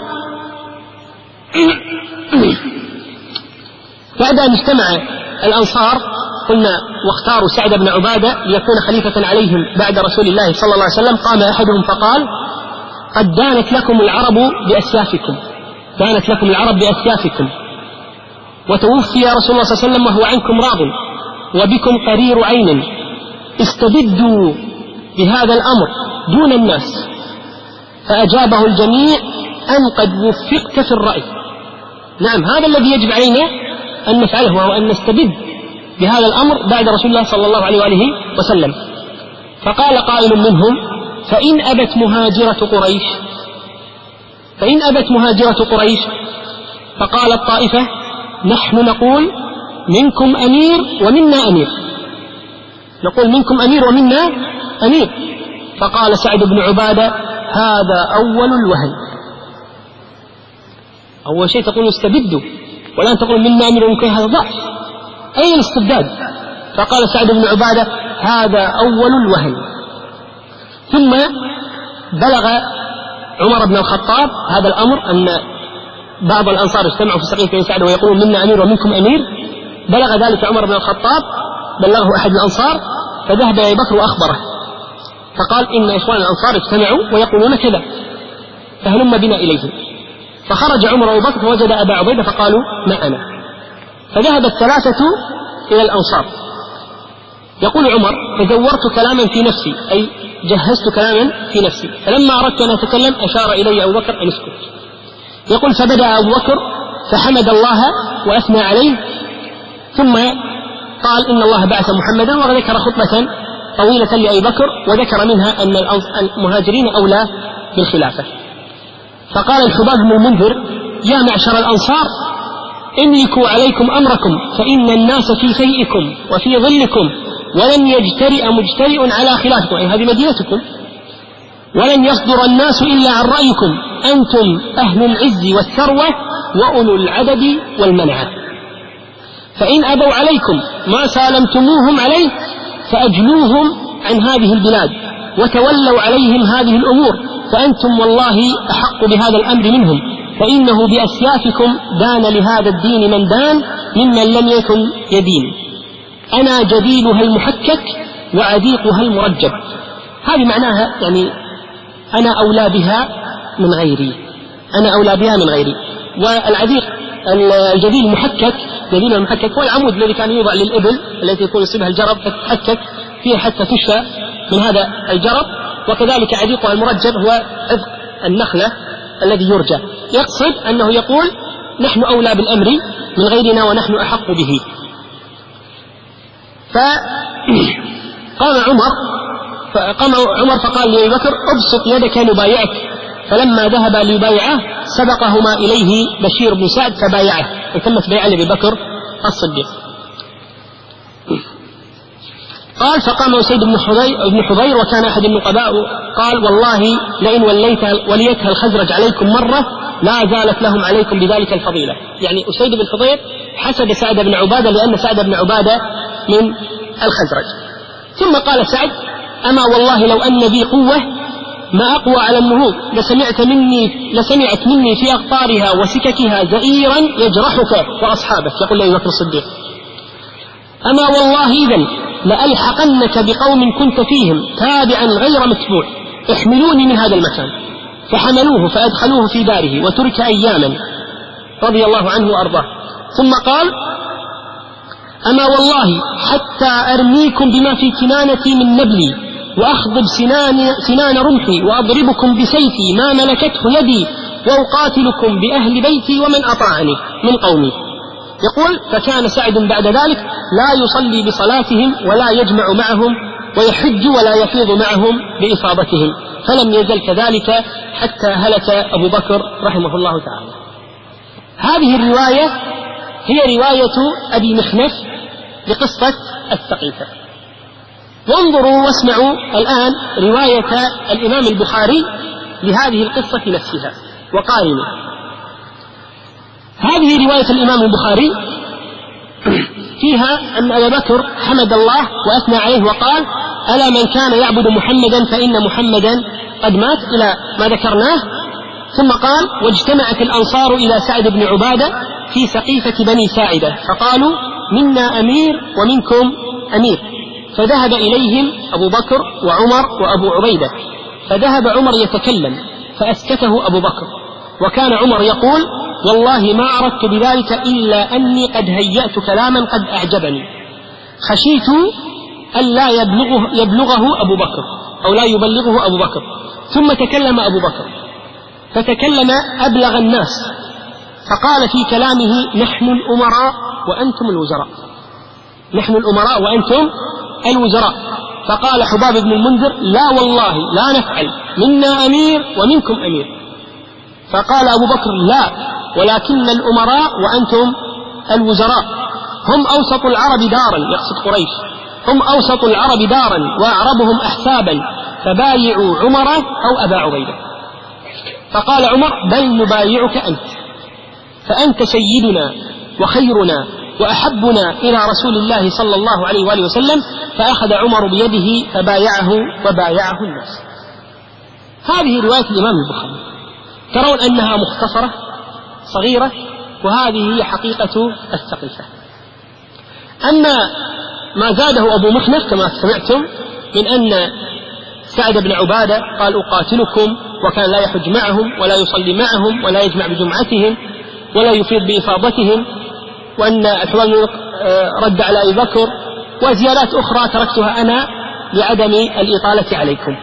بعد أن اجتمع الأنصار قلنا واختاروا سعد بن عبادة ليكون خليفة عليهم بعد رسول الله صلى الله عليه وسلم، قام أحدهم فقال: قد دانت لكم العرب بأسيافكم دانت لكم العرب بأسيافكم وتوفي رسول الله صلى الله عليه وسلم وهو عنكم راض وبكم قرير عين، استبدوا بهذا الأمر دون الناس. فأجابه الجميع: أن قد وفقت في الرأي. نعم، هذا الذي يجب علينا أن نفعله، وهو أن نستبد بهذا الأمر بعد رسول الله صلى الله عليه وآله وسلم. فقال قائل منهم: فإن أبت مهاجرة قريش فإن أبت مهاجرة قريش فقال الطائفة: نحن نقول منكم أمير ومنا أمير نقول منكم أمير ومنا أمير. فقال سعد بن عبادة: هذا أول الوهن. أول شيء تقول استبدوا، ولا تقول منا أمير ومنكم، هذا ضعف. أين الاستبداد؟ فقال سعد بن عبادة: هذا أول الوهن. ثم بلغ عمر بن الخطاب هذا الأمر، أن بعض الأنصار اجتمعوا في سقيفة بني ساعدة ويقولون منا أمير ومنكم أمير. بلغ ذلك عمر بن الخطاب، بلغه أحد الأنصار، فذهب أبي بكر وأخبره، فقال: إن إخوان الأنصار اجتمعوا ويقولون كذا، فهلم بنا إليهم. فخرج عمر وأبو بكر فوجد أبا عبيدة فقالوا: معنا. فذهب الثلاثة إلى الأنصار. يقول عمر: فدورت كلاما في نفسي، أي جهزت كلاما في نفسي، فلما أردت أن أتكلم أشار إلي أبو بكر أن اسكت. يقول: فبدأ أبو بكر فحمد الله وأثنى عليه، ثم قال: إن الله بعث محمدا، وذكر خطبة طويلة لأبي بكر وذكر منها أن المهاجرين أولى بالخلافة. فقال الحباب بن المنذر: يا معشر الأنصار، املكوا عليكم أمركم، فإن الناس في فيئكم وفي ظلكم، ولن يجترئ مجترئ على خلافكم، أي هذه مدينتكم، ولن يصدر الناس إلا عن رأيكم، أنتم أهل العز والثروة، وأولو العدد والمنعة، فإن أبوا عليكم ما سالمتموهم عليه فأجلوهم عن هذه البلاد وتولوا عليهم هذه الأمور، فأنتم والله أحق بهذا الأمر منهم، فإنه بأسيافكم دان لهذا الدين من دان ممن لم يكن يدين. أنا جديلها المحكك وعديقها المرجب. هذه معناها يعني أنا أولى بها من غيري، أنا أولى بها من غيري. والعديق الجديل المحكك، جديل المحكك هو العمود الذي كان يوضع للإبل التي يكون يصيبها الجرب فتتحكك فيها حتى تشفى من هذا الجرب، وكذلك عديقها المرجب هو عذق النخلة الذي يرجى. يقصد أنه يقول نحن أولى بالأمر من غيرنا ونحن أحق به. فقام عمر فقام عمر فقال لأبي بكر ابسط يدك لبايعك، فلما ذهب ليبايعه سبقهما إليه بشير بن سعد فبايعه، وتمت بيعة لأبي بكر الصديق. قال فقام أسيد بن حضير وكان أحد النقباء قال والله لئن وليتها الخزرج عليكم مرة لا زالت لهم عليكم بذلك الفضيلة. يعني أسيد بن حضير حسد سعد بن عبادة لأن سعد بن عبادة من الخزرج. ثم قال سعد أما والله لو أن بي قوة ما أقوى على النهوض لسمعت مني, لسمعت مني في أقطارها وسككها زئيرا يجرحك وأصحابك، يقول لي بكر الصديق. أما والله إذن لألحقنك بقوم كنت فيهم تابعا غير متبوع احملوني من هذا المكان. فحملوه فأدخلوه في داره وترك أياما رضي الله عنه وأرضاه. ثم قال أما والله حتى أرميكم بما في كنانتي من نبلي وأخضب سنان, سنان رمحي وأضربكم بسيفي ما ملكته يدي وأقاتلكم بأهل بيتي ومن أطاعني من قومي. يقول فكان سعد بعد ذلك لا يصلي بصلاتهم ولا يجمع معهم ويحج ولا يفيض معهم بإفاضتهم، فلم يزل كذلك حتى هلك أبو بكر رحمه الله تعالى. هذه الرواية هي رواية أبي مخنف لقصة السقيفة. وانظروا واسمعوا الآن رواية الإمام البخاري لهذه القصة نفسها وقارنوا. هذه رواية الإمام البخاري فيها أن أبا بكر حمد الله وأثنى عليه وقال ألا من كان يعبد محمدا فإن محمدا قد مات إلى ما ذكرناه. ثم قال واجتمعت الأنصار إلى سعد بن عبادة في سقيفة بني ساعدة فقالوا منا أمير ومنكم أمير، فذهب إليهم أبو بكر وعمر وأبو عبيدة، فذهب عمر يتكلم فأسكته أبو بكر، وكان عمر يقول والله ما أردت بذلك إلا أني قد هيأت كلاما قد أعجبني خشيت ألا يبلغه, يبلغه أبو بكر أو لا يبلغه أبو بكر. ثم تكلم أبو بكر فتكلم أبلغ الناس فقال في كلامه نحن الأمراء وأنتم الوزراء، نحن الأمراء وأنتم الوزراء. فقال حباب بن المنذر لا والله لا نفعل، منا أمير ومنكم أمير. فقال أبو بكر لا ولكن الأمراء وأنتم الوزراء، هم أوسط العرب دارا، يقصد قريش، هم أوسط العرب دارا وأعربهم أحسابا، فبايعوا عمر أو أبا عبيدة. فقال عمر بل نبايعك أنت، فأنت سيدنا وخيرنا وأحبنا إلى رسول الله صلى الله عليه وآله وسلم. فأخذ عمر بيده فبايعه وبايعه الناس. هذه رواية الإمام البخاري، ترون أنها مختصرة صغيرة، وهذه هي حقيقة السقيفة. أما ما زاده أبو مخنف كما سمعتم من أن سعد بن عبادة قال أقاتلكم، وكان لا يحج معهم ولا يصلي معهم ولا يجمع بجمعتهم ولا يفيض بإفاضتهم، وأن الحوار رد على أبي بكر، وزيادات أخرى تركتها أنا لعدم الإطالة عليكم.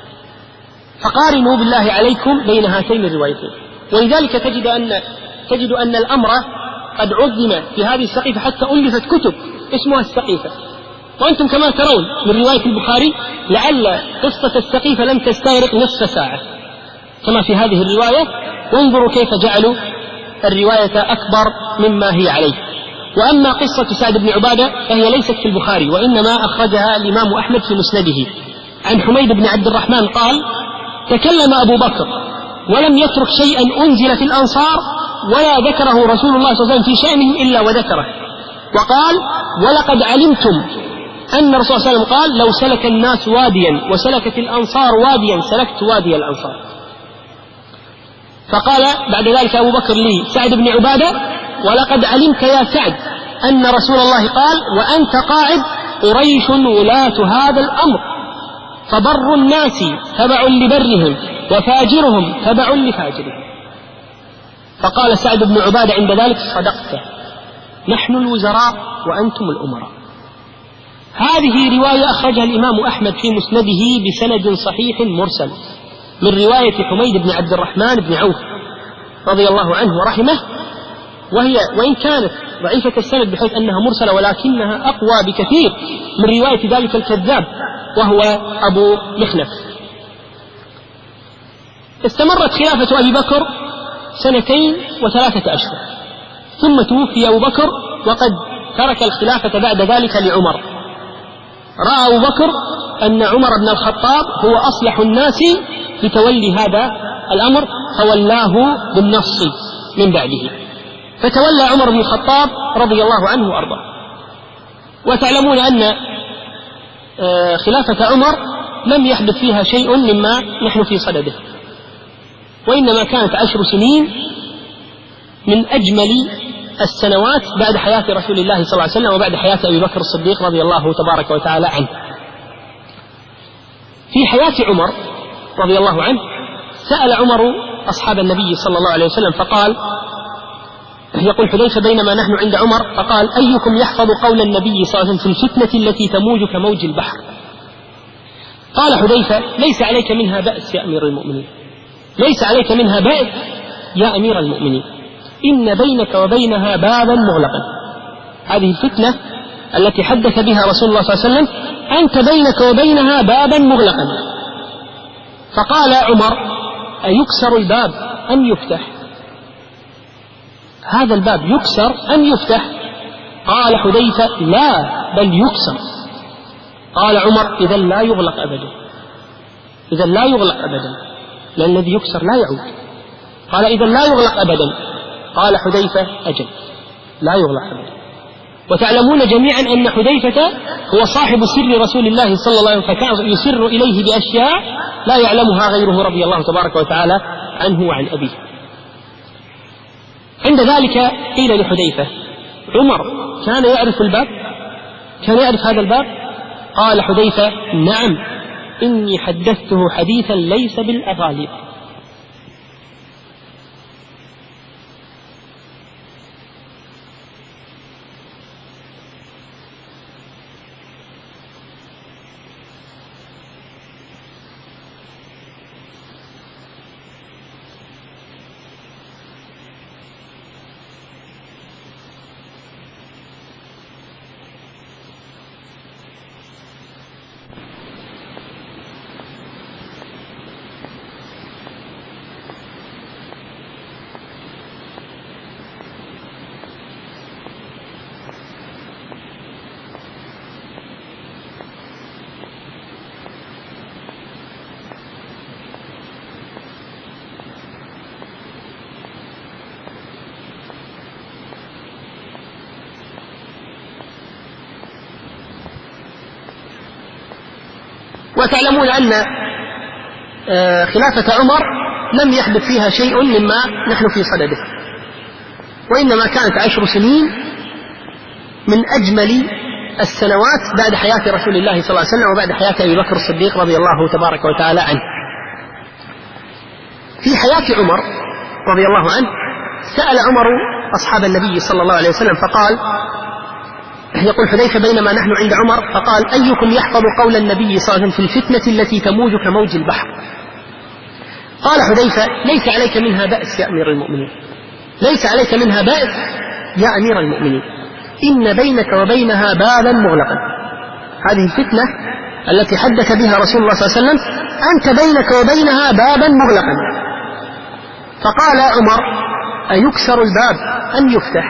فقارنوا بالله عليكم بين هاتين الروايتين. ولذلك تجد أن, تجد أن الأمر قد عظم في هذه السقيفة حتى ألفت كتب اسمها السقيفة. وأنتم كما ترون من رواية البخاري لعل قصة السقيفة لم تستغرق نصف ساعة كما في هذه الرواية، وانظروا كيف جعلوا الرواية أكبر مما هي عليه. وأما قصة سعد بن عبادة فهي ليست في البخاري، وإنما أخرجها الإمام أحمد في مسنده عن حميد بن عبد الرحمن قال تكلم أبو بكر ولم يترك شيئا أنزل في الأنصار ولا ذكره رسول الله صلى الله عليه وسلم في شأنه إلا وذكره، وقال: ولقد علمتم أن الرسول صلى الله عليه وسلم قال: لو سلك الناس واديا وسلكت الأنصار واديا سلكت وادي الأنصار. فقال بعد ذلك أبو بكر لي سعد بن عبادة: ولقد علمت يا سعد أن رسول الله قال: وأنت قاعد قريش ولاة هذا الأمر، فبر الناس تبع لبرهم وفاجرهم تبع لفاجرهم. فقال سعد بن عبادة عند ذلك: صدقت، نحن الوزراء وأنتم الأمراء. هذه رواية أخرجها الإمام أحمد في مسنده بسند صحيح مرسل من رواية حميد بن عبد الرحمن بن عوف رضي الله عنه ورحمه، وهي وإن كانت ضعيفة السند بحيث أنها مرسلة ولكنها أقوى بكثير من رواية ذلك الكذاب وهو أبو مخنف. استمرت خلافة أبي بكر سنتين وثلاثة أشهر، ثم توفي أبو بكر وقد ترك الخلافة بعد ذلك لعمر. رأى أبو بكر أن عمر بن الخطاب هو أصلح الناس لتولي هذا الأمر، فولاه بالنص من بعده، فتولى عمر بن الخطاب رضي الله عنه وأرضاه. وتعلمون أن خلافة عمر لم يحدث فيها شيء مما نحن في صدده، وإنما كانت عشر سنين من أجمل السنوات بعد حياة رسول الله صلى الله عليه وسلم وبعد حياة أبي بكر الصديق رضي الله تبارك وتعالى عنه. في حياة عمر رضي الله عنه سأل عمر أصحاب النبي صلى الله عليه وسلم فقال، يقول حذيفة: بينما نحن عند عمر فقال: أيكم يحفظ قول النبي صلى الله عليه وسلم في الفتنة التي تموج كموج البحر؟ قال حذيفة: ليس عليك منها بأس يا أمير المؤمنين، ليس عليك منها بأس يا أمير المؤمنين، إن بينك وبينها بابا مغلقا. هذه الفتنة التي حدث بها رسول الله صلى الله عليه وسلم أنت بينك وبينها بابا مغلقا. فقال عمر: أيكسر الباب أم يفتح؟ هذا الباب يكسر أم يفتح؟ قال حذيفة: لا، بل يكسر. قال عمر: إذا لا يغلق أبدا، إذا لا يغلق أبدا، لأن الذي يكسر لا يعود. قال: إذا لا يغلق أبدا. قال حذيفة: أجل، لا يغلق أبدا. وتعلمون جميعا أن حذيفة هو صاحب سر رسول الله صلى الله عليه وسلم، فكان يسر إليه بأشياء لا يعلمها غيره رضي الله تبارك وتعالى عنه وعن أبيه. عند ذلك قيل لحذيفة: عمر كان يعرف الباب؟ كان يعرف هذا الباب؟ قال حذيفة: نعم، إني حدثته حديثا ليس بالأغاليب. وتعلمون أن خلافة عمر لم يحدث فيها شيء مما نحن في صدده، وإنما كانت عشر سنين من أجمل السنوات بعد حياة رسول الله صلى الله عليه وسلم وبعد حياة أبي بكر الصديق رضي الله تبارك وتعالى عنه. في حياة عمر رضي الله عنه سأل عمر أصحاب النبي صلى الله عليه وسلم فقال، يقول حذيفة: بينما نحن عند عمر فقال: أيكم يحفظ قول النبي صلى الله عليه وسلم في الفتنة التي تموج كموج البحر؟ قال حذيفة: ليس عليك منها بأس يا أمير المؤمنين، ليس عليك منها بأس يا أمير المؤمنين، إن بينك وبينها بابا مغلقا. هذه الفتنة التي حدث بها رسول الله صلى الله عليه وسلم أنت بينك وبينها بابا مغلقا. فقال عمر: أيكسر الباب أم يفتح؟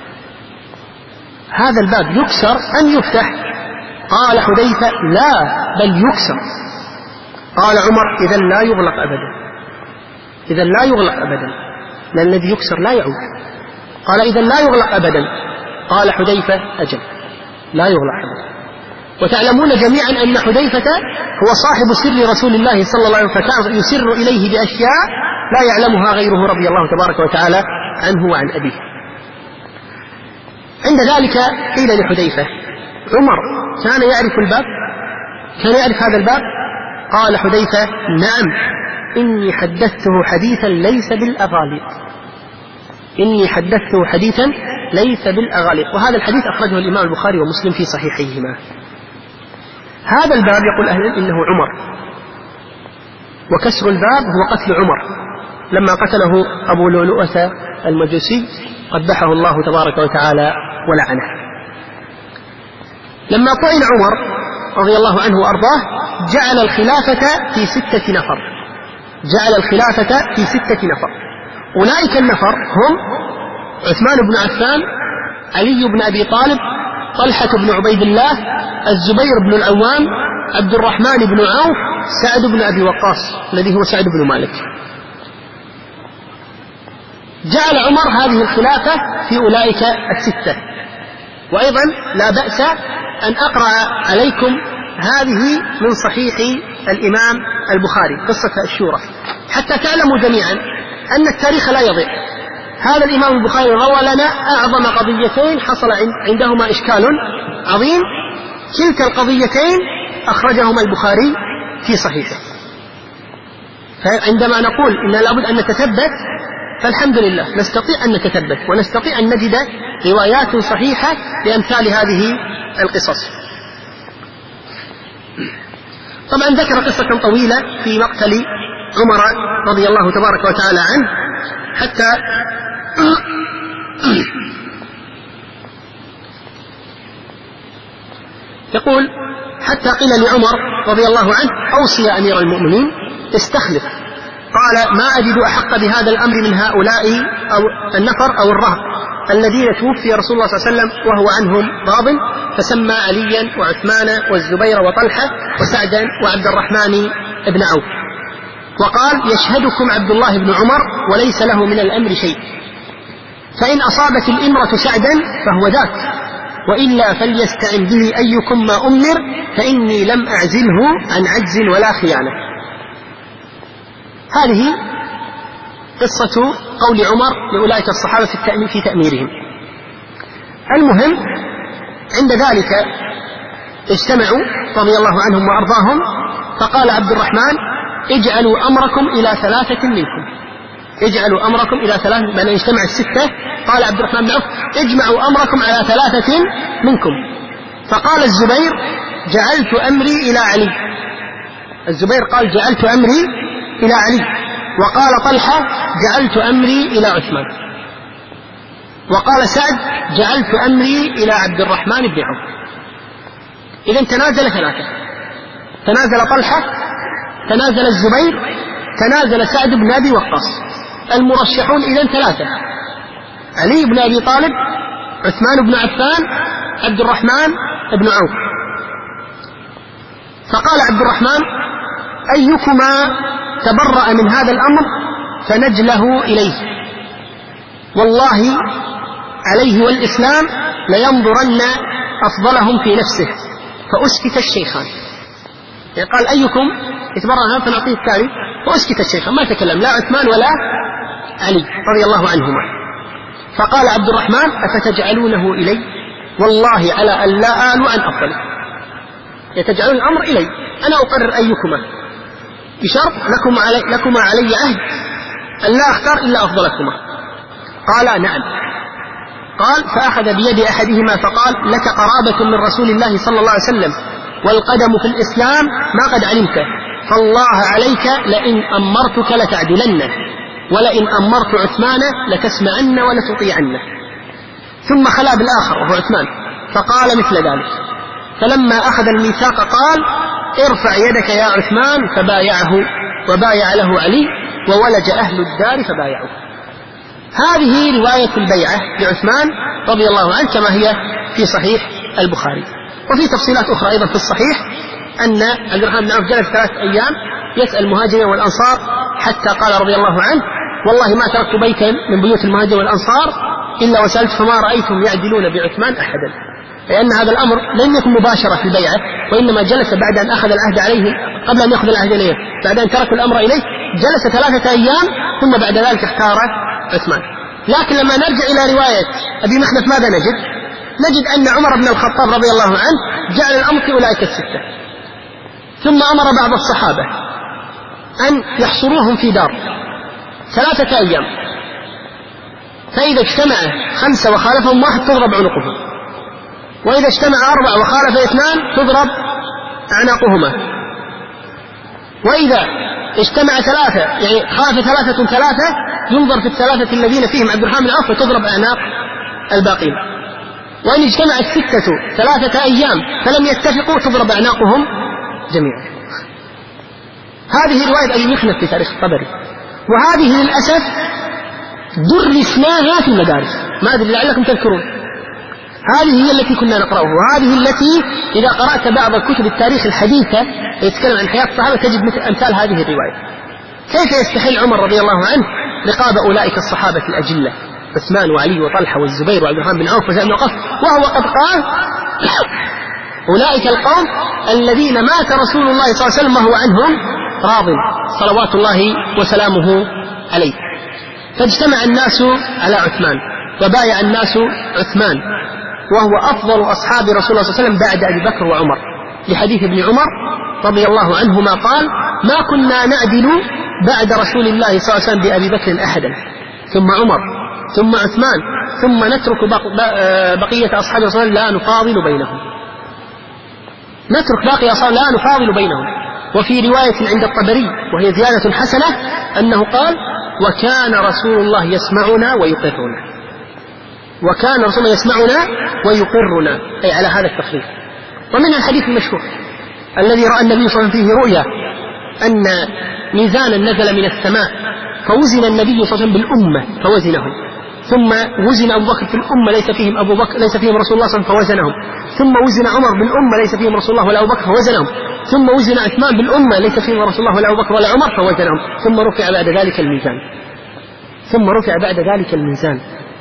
هذا الباب يكسر أم يفتح؟ قال حذيفة: لا، بل يكسر. قال عمر: إذا لا يغلق أبدا، إذا لا يغلق أبدا. لأن الذي يكسر لا يعود. قال إذن لا يغلق أبدا. قال حذيفة أجل لا يغلق أبدا. وتعلمون جميعا أن حذيفة هو صاحب سر رسول الله صلى الله عليه وسلم، فكان يسر إليه بأشياء لا يعلمها غيره رضي الله تبارك وتعالى عنه وعن أبيه. عند ذلك قيل لحذيفة: عمر كان يعرف الباب؟ كان يعرف هذا الباب؟ قال حذيفة: نعم، إني حدثته حديثا ليس بالأغاليط. إني حدثته حديثا ليس بالأغاليط. وهذا الحديث أخرجه الإمام البخاري ومسلم في صحيحيهما. هذا الباب يقول أهل العلم إنه عمر، وكسر الباب هو قتل عمر لما قتله أبو لؤلؤة المجوسي قبحه الله تبارك وتعالى ولعنه. لما طعن عمر رضي الله عنه وأرضاه جعل الخلافة في ستة نفر جعل الخلافة في ستة نفر. أولئك النفر هم عثمان بن عفان، علي بن أبي طالب، طلحة بن عبيد الله، الزبير بن العوام، عبد الرحمن بن عوف، سعد بن أبي وقاص الذي هو سعد بن مالك. جعل عمر هذه الخلافة في أولئك الستة. وأيضا لا بأس أن أقرأ عليكم هذه من صحيح الإمام البخاري قصة الشورى حتى تعلموا جميعا أن التاريخ لا يضيع. هذا الإمام البخاري روى لنا أعظم قضيتين حصل عندهما إشكال عظيم، كلتا القضيتين أخرجهما البخاري في صحيحه. فعندما نقول إن لابد أن نتثبت فالحمد لله نستطيع أن نتثبت ونستطيع أن نجد روايات صحيحة لأمثال هذه القصص. طبعا ذكر قصة طويلة في مقتل عمر رضي الله تبارك وتعالى عنه حتى يقول: حتى قيل لعمر رضي الله عنه: أوصي يا أمير المؤمنين استخلف. قال: ما أجد أحق بهذا الأمر من هؤلاء أو النفر أو الرهط الذين توفي رسول الله صلى الله عليه وسلم وهو عنهم راض، فسمى عليا وعثمان والزبير وطلحة وسعدا وعبد الرحمن بن عوف، وقال: يشهدكم عبد الله بن عمر وليس له من الأمر شيء، فإن أصابت الإمرة سعدا فهو ذاك، وإلا فليستعن به أيكم ما أمر، فإني لم أعزله عن عجز ولا خيانة. هذه قصة قول عمر لأولئك الصحابة في تأميرهم. المهم عند ذلك اجتمعوا رضي الله عنهم وأرضاهم، فقال عبد الرحمن: اجعلوا أمركم إلى ثلاثة منكم اجعلوا أمركم إلى ثلاثة من اجتمع الستة. قال عبد الرحمن بن عوف: اجمعوا أمركم على ثلاثة منكم. فقال الزبير: جعلت أمري إلى علي. الزبير قال: جعلت أمري إلى علي. وقال طلحة: جعلت أمري إلى عثمان. وقال سعد: جعلت أمري إلى عبد الرحمن بن عوف. إذن تنازل ثلاثة، تنازل طلحة، تنازل الزبير، تنازل سعد بن أبي وقاص. المرشحون إذن ثلاثة: علي بن أبي طالب، عثمان بن عفان، عبد الرحمن بن عوف. فقال عبد الرحمن: أيكما تبرأ من هذا الأمر فنجله إليه، والله عليه والإسلام لينظرن أفضلهم في نفسه. فأسكت الشيخان. يعني قال: أيكم يتبرأ فنعطيه الثاني، فأسكت الشيخان ما تكلم لا عثمان ولا علي رضي الله عنهما. فقال عبد الرحمن: أفتجعلونه إلي؟ والله على أن لا آل عن أفضله. يتجعلون الأمر إلي، أنا أقرر أيكما بشرط لكما علي, لكما علي عهد أن لا أختار إلا أفضلكما. قال: نعم. قال: فأخذ بيد أحدهما فقال: لك قرابة من رسول الله صلى الله عليه وسلم، والقدم في الإسلام ما قد علمت، فالله عليك لئن أمرتك لتعدلن، ولئن أمرت عثمان لتسمعن ولتطيعن. ثم خلا بالآخر وهو عثمان فقال مثل ذلك. فلما أخذ الميثاق قال: ارفع يدك يا عثمان، فبايعه، وبايع له علي، وولج أهل الدار فبايعوه. هذه رواية البيعة لعثمان رضي الله عنه كما هي في صحيح البخاري. وفي تفصيلات أخرى أيضا في الصحيح أن عبد الرحمن بن عوف جلس ثلاثة أيام يسأل المهاجرين والأنصار حتى قال رضي الله عنه: والله ما تركت بيتا من بيوت المهاجر والأنصار إلا وسألت فما رأيتم يعدلون بعثمان أحدا، لأن هذا الأمر لم يكن مباشرة في البيعة، وإنما جلس بعد أن أخذ العهد عليه، قبل أن يأخذ العهد إليه، بعد أن تركوا الأمر إليه جلس ثلاثة أيام ثم بعد ذلك اختار عثمان. لكن لما نرجع إلى رواية أبي محنف ماذا نجد؟ نجد أن عمر بن الخطاب رضي الله عنه جعل الأمر في أولئك الستة، ثم أمر بعض الصحابة أن يحصروهم في دار ثلاثة أيام، فإذا اجتمع خمسة وخالفهم واحد تضرب عنقهم، وإذا اجتمع أربعة وخالف اثنان تضرب أعناقهما، وإذا اجتمع ثلاثة يعني خالف ثلاثة ثلاثة ينظر في الثلاثة الذين فيهم عبد الرحمن بن عوف فتضرب أعناق الباقين، وإن اجتمع الستة ثلاثة أيام فلم يتفقوا تضرب أعناقهم جميعا. هذه رواية أبي مخنف في تاريخ الطبري، وهذه للأسف درسناها في المدارس، ما أدري لعلكم تذكرون، هذه هي التي كنا نقرأها، وهذه التي إذا قرأت بعض كتب التاريخ الحديثة يتكلم عن حياة الصحابة تجد مثل أمثال هذه الرواية. كيف يستحل عمر رضي الله عنه رقاب أولئك الصحابة الأجلة عثمان وعلي وطلحة والزبير وعبد الرحمن بن عوف وسعد بن وقاص، وهو قد قال أولئك القوم الذين مات رسول الله صلى الله عليه وسلم وهو عنهم راض صلوات الله وسلامه عليه. فاجتمع الناس على عثمان وبايع الناس عثمان، وهو أفضل أصحاب رسول الله صلى الله عليه وسلم بعد أبي بكر وعمر، لحديث ابن عمر رضي الله عنهما قال ما كنا نعدل بعد رسول الله صلى الله عليه وسلم بأبي بكر أحدا، ثم عمر ثم عثمان، ثم نترك بقية أصحاب رسول الله لا نفاضل بينهم، نترك باقي أصحاب لا نفاضل بينهم. وفي رواية عند الطبري وهي زيادة حسنة أنه قال وكان رسول الله يسمعنا ويقرنا، وكان رسول الله يسمعنا ويقرنا، أي على هذا التخفيف. ومن الحديث المشهور الذي رأى النبي صلى الله عليه وسلم فيه رؤيا أن ميزانا نزل من السماء فوزن النبي صلى الله عليه وسلم بالأمة فوزنه، ثم وزن أبو بكر في الأمة ليس فيهم أبو بكر ليس فيهم رسول الله صلى الله عليه وسلم فوزنهم، ثم وزن عمر بالأمة ليس فيهم رسول الله ولا أبو بكر فوزنهم، ثم وزن عثمان بالأمة ليس فيهم رسول الله ولا أبو بكر ولا عمر فوزنهم، ثم رفع بعد ذلك الميزان ثم رفع بعد ذلك الميزان.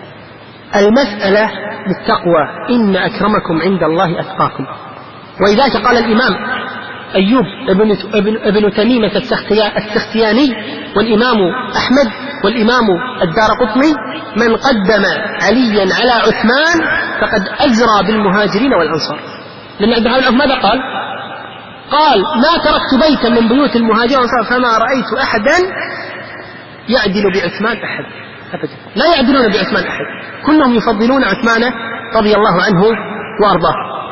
المسألة بالتقوى إن أكرمكم عند الله أتقاكم. ولذلك قال الإمام أيوب ابن, ابن, ابن تميمة السختياني والإمام أحمد والإمام الدارقطني من قدم عليا على عثمان فقد أزرى بالمهاجرين والأنصار. لأن عبد الرحمن بن عوف ماذا قال؟ قال ما تركت بيتا من بيوت المهاجرين والأنصار فما رأيت أحدا يعدل بعثمان أحد أبدا، لا يعدلون بعثمان أحد، كلهم يفضلون عثمان رضي الله عنه وأرضاه.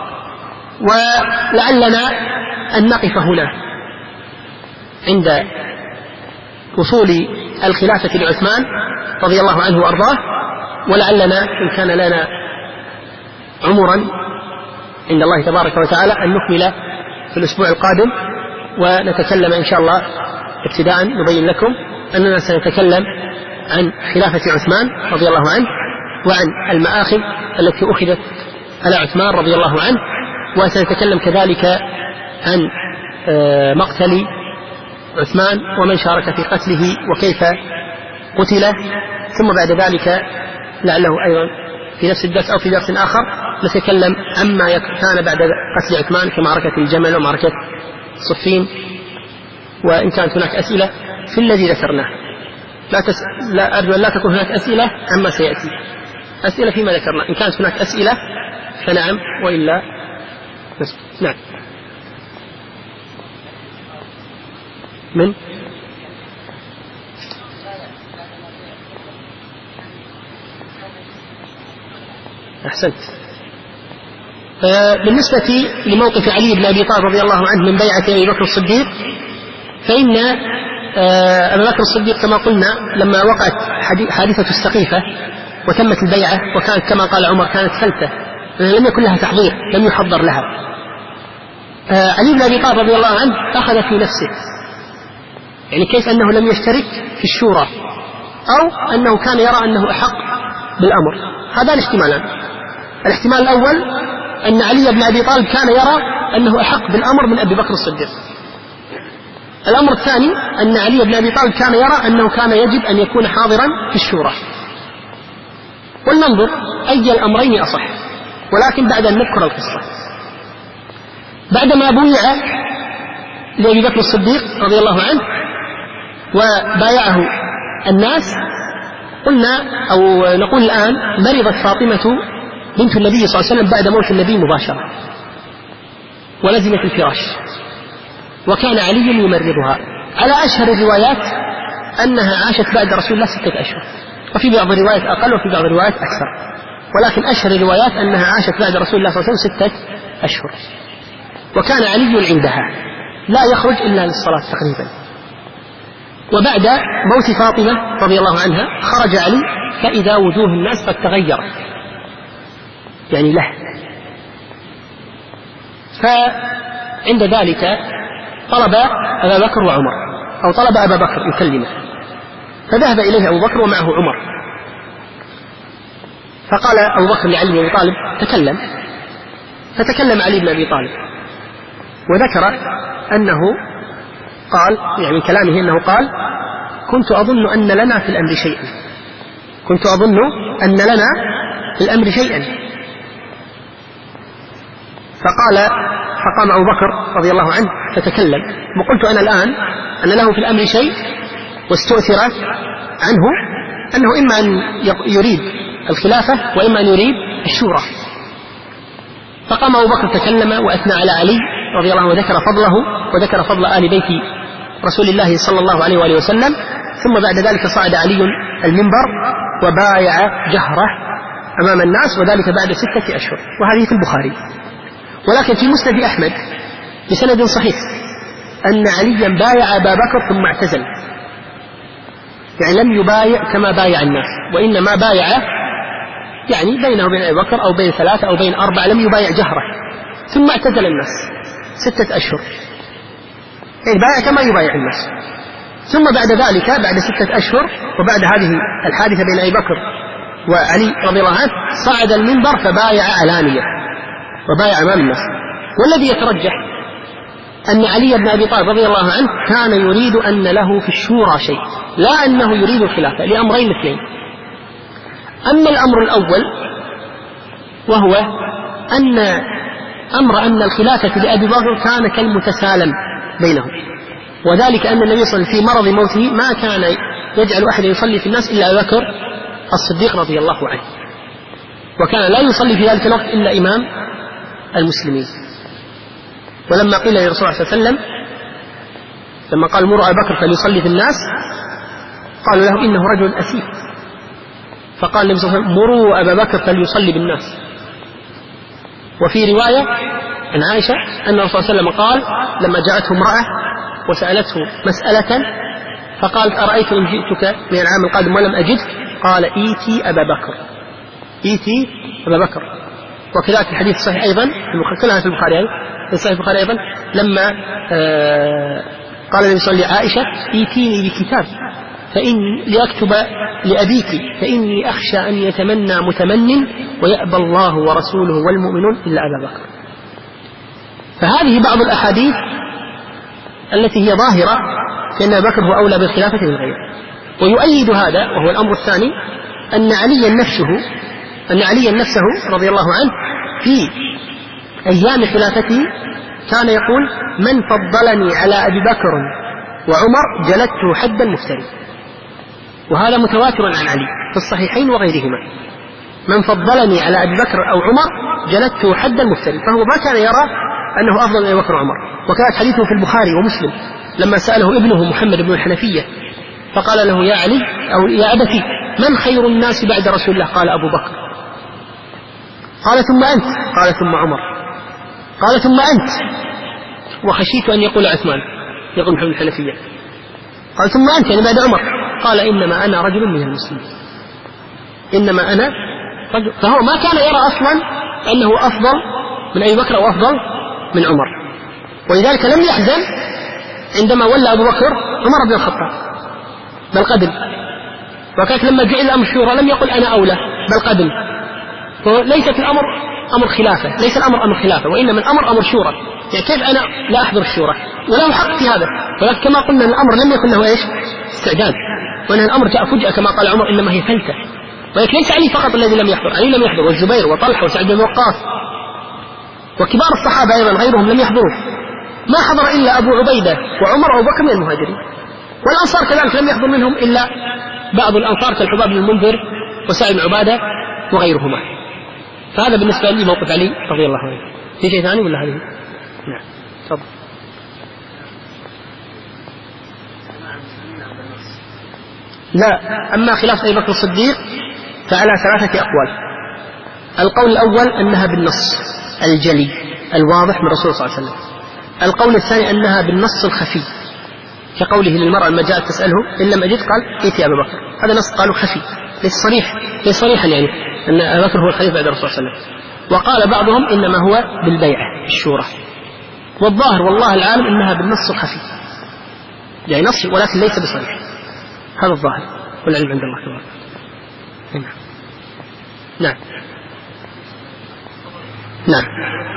ولعلنا أن نقف هنا عند وصول الخلافة لعثمان رضي الله عنه وأرضاه، ولعلنا إن كان لنا عمرا عند الله تبارك وتعالى أن نكمل في الأسبوع القادم ونتكلم إن شاء الله. ابتداء نبين لكم أننا سنتكلم عن خلافة عثمان رضي الله عنه وعن المآخذ التي أخذت على عثمان رضي الله عنه، وسنتكلم كذلك عن مقتل عثمان ومن شارك في قتله وكيف قتل. ثم بعد ذلك لعله أيضا في نفس الدرس أو في درس آخر نتكلم عما كان بعد قتل عثمان كمعركة الجمل ومعركة صفين. وإن كانت هناك أسئلة في الذي ذكرناه لا, تس... لا أرجو أن لا تكون هناك أسئلة عما سيأتي، أسئلة فيما ذكرنا. إن كانت هناك أسئلة فنعم، وإلا نسكت. نعم. من أحسنت. بالنسبة لموقف علي بن أبي طالب رضي الله عنه من بيعة أبي بكر الصديق، فإن أبا بكر الصديق كما قلنا لما وقعت حادثة السقيفة وتمت البيعة وكانت كما قال عمر كانت فلتة لم يكن لها تحضير، لم يحضر لها، علي بن أبي طالب رضي الله عنه أخذ في نفسه، يعني كيف أنه لم يشترك في الشورى أو أنه كان يرى أنه أحق بالأمر. هذان احتمالان. الاحتمال الأول أن علي بن أبي طالب كان يرى أنه أحق بالأمر من أبي بكر الصديق، الأمر الثاني أن علي بن أبي طالب كان يرى أنه كان يجب أن يكون حاضرا في الشورى. ولننظر أي الأمرين أصح، ولكن بعد أن نذكر القصة. بعدما بويع لأبي بكر الصديق رضي الله عنه وبايعه الناس، قلنا أو نقول الآن مرضت فاطمة بنت النبي صلى الله عليه وسلم بعد موت النبي مباشرة ولزمت الفراش، وكان علي يمرضها. على أشهر الروايات أنها عاشت بعد رسول الله ستة أشهر، وفي بعض الروايات أقل وفي بعض الروايات أكثر، ولكن أشهر الروايات أنها عاشت بعد رسول الله صلى الله عليه وسلم ستة أشهر. وكان علي عندها لا يخرج إلا للصلاة تقريبا. وبعد موت فاطمة رضي الله عنها خرج علي فإذا وجوه الناس قد تغيرت، يعني له. فعند ذلك طلب أبا بكر وعمر، أو طلب أبا بكر يكلمه، فذهب إليه أبو بكر ومعه عمر، فقال أبو بكر لعلي بن أبي طالب تكلم. فتكلم علي بن أبي طالب وذكر أنه قال، يعني من كلامه أنه قال: كنت أظن أن لنا في الأمر شيئا كنت أظن أن لنا في الأمر شيئا فقال فقام أبو بكر رضي الله عنه فتكلم، وقلت أنا الآن أن له في الأمر شيء، واستؤثر عنه أنه إما أن يريد الخلافة وإما أن يريد الشورى. فقام أبو بكر تكلم وأثنى على علي رضي الله عنه وذكر فضله وذكر فضل آل بيت رسول الله صلى الله عليه وآله وسلم. ثم بعد ذلك صعد علي المنبر وبايع جهره أمام الناس، وذلك بعد ستة أشهر، وهذه في البخاري. ولكن في مسند أحمد بسند صحيح أن عليا بايع أبا بكر ثم اعتزل، يعني لم يبايع كما بايع الناس، وإنما بايع يعني بينه وبين أبي بكر أو بين ثلاثة أو بين أربعة، لم يبايع جهره، ثم اعتزل الناس ستة أشهر، يعني بايع كما يبايع الناس. ثم بعد ذلك بعد ستة أشهر وبعد هذه الحادثة بين أبي بكر وعلي رضي الله عنه صعد المنبر فبايع علانية وبايع أمام الناس. والذي يترجح أن علي بن أبي طالب رضي الله عنه كان يريد أن له في الشورى شيء، لا أنه يريد الخلافة، لأمرين اثنين. أما الأمر الأول وهو أن أمر أن الخلافة لأبي بكر كان كالمتسالم بينهم، وذلك أن النبي صلى الله عليه وسلم في مرض موته ما كان يجعل أحد يصلي في الناس إلا أبي بكر الصديق رضي الله عنه، وكان لا يصلي في ذلك الوقت إلا إمام المسلمين. ولما قيل للرسول صلى الله عليه وسلم لما قال مروا أبا بكر فليصلي في الناس، قالوا له إنه رجل أسيف، فقال النبي صلى الله عليه وسلم مروا أبا بكر فليصلي بالناس. وفي رواية عن عائشة أن الرسول صلى الله عليه وسلم قال لما جاءته امرأة وسألته مسألة فقالت أرأيت إن جئتك من العام القادم ولم أجدك، قال إيتي أبا بكر إيتي أبا بكر. وكذلك الحديث الصحيح أيضا كلها في البخاري أيضا في صحيح البخاري أيضا لما آه قال النبي صلى الله عليه وسلم عائشة إيتيني بكتاب فإن لأكتب لأبيك فإني أخشى أن يتمنى متمن ويأبى الله ورسوله والمؤمنون إلا أبا بكر. فهذه بعض الأحاديث التي هي ظاهرة فإن أبا بكر هو أولى بالخلافة من غيره. ويؤيد هذا وهو الأمر الثاني أن عليا نفسه أن عليا نفسه رضي الله عنه في أيام خلافته كان يقول من فضلني على أبي بكر وعمر جلدته حد المفتري، وهذا متواتر عن علي في الصحيحين وغيرهما، من فضلني على أبي بكر أو عمر جلدته حد المفتري، فهو ما كان يرى أنه أفضل من أبي بكر وعمر. وكانت حديثه في البخاري ومسلم لما سأله ابنه محمد بن الحنفية فقال له يا علي أو يا أبتي من خير الناس بعد رسول الله؟ قال أبو بكر. قال ثم أنت؟ قال ثم عمر. قال ثم أنت؟ وخشيت أن يقول عثمان يقول محمد الحنفية. قال ثم أنت يعني بعد عمر؟ قال إنما أنا رجل من المسلمين، إنما أنا رجل. فهو ما كان يرى أصلا أنه أفضل من أبي بكر أو أفضل من عمر، ولذلك لم يحزن عندما ولى أبو بكر عمر بن الخطاب بل قبل. وكانت لما جاء الأمر شورى لم يقل أنا أولى بل قبل. فليست الأمر أمر خلافة، ليس الأمر أمر خلافة، وإنما الأمر أمر شورى. يعني كيف أنا لا أحضر الشورى؟ وله حق في هذا، ولكن كما قلنا الأمر لم يكن له إيش استعداد، وأن الأمر جاء فجأة كما قال عمر إنما هي فلتة. ولكن ليس علي فقط الذي لم يحضر، علي لم يحضر والزبير وطلحة وسعد بن وقاص وكبار الصحابة أيضا غيرهم لم يحضروا، ما حضر إلا أبو عبيدة وعمر وأبو بكر من المهاجرين، والأنصار كذلك لم يحضر منهم إلا بعض الأنصار كالحباب بن المنذر وسعد بن عبادة وغيرهما. فهذا بالنسبة لي موقف علي رضي الله عنه. في شيء ثاني ولا هذه؟ نعم تفضل. لا، أما خلاف أبي بكر الصديق فعلى ثلاثة أقوال. القول الأول أنها بالنص الجلي الواضح من رسول صلى الله عليه وسلم. القول الثاني أنها بالنص الخفي كقوله للمرأة لما جاءت تسأله إن لم أجد قال ائتي أبا بكر، هذا نص قالوا خفي ليس صريح، ليس صريحا يعني أن أبا بكر هو الخليفة بعد الرسول صلى الله عليه وسلم. وقال بعضهم إنما هو بالبيعة الشورى، والظاهر والله العالم إنها بالنص الخفي يعني نص ولكن ليس بصريح، هذا الظاهر والعلم عند الله تبارك. نعم نعم نعم.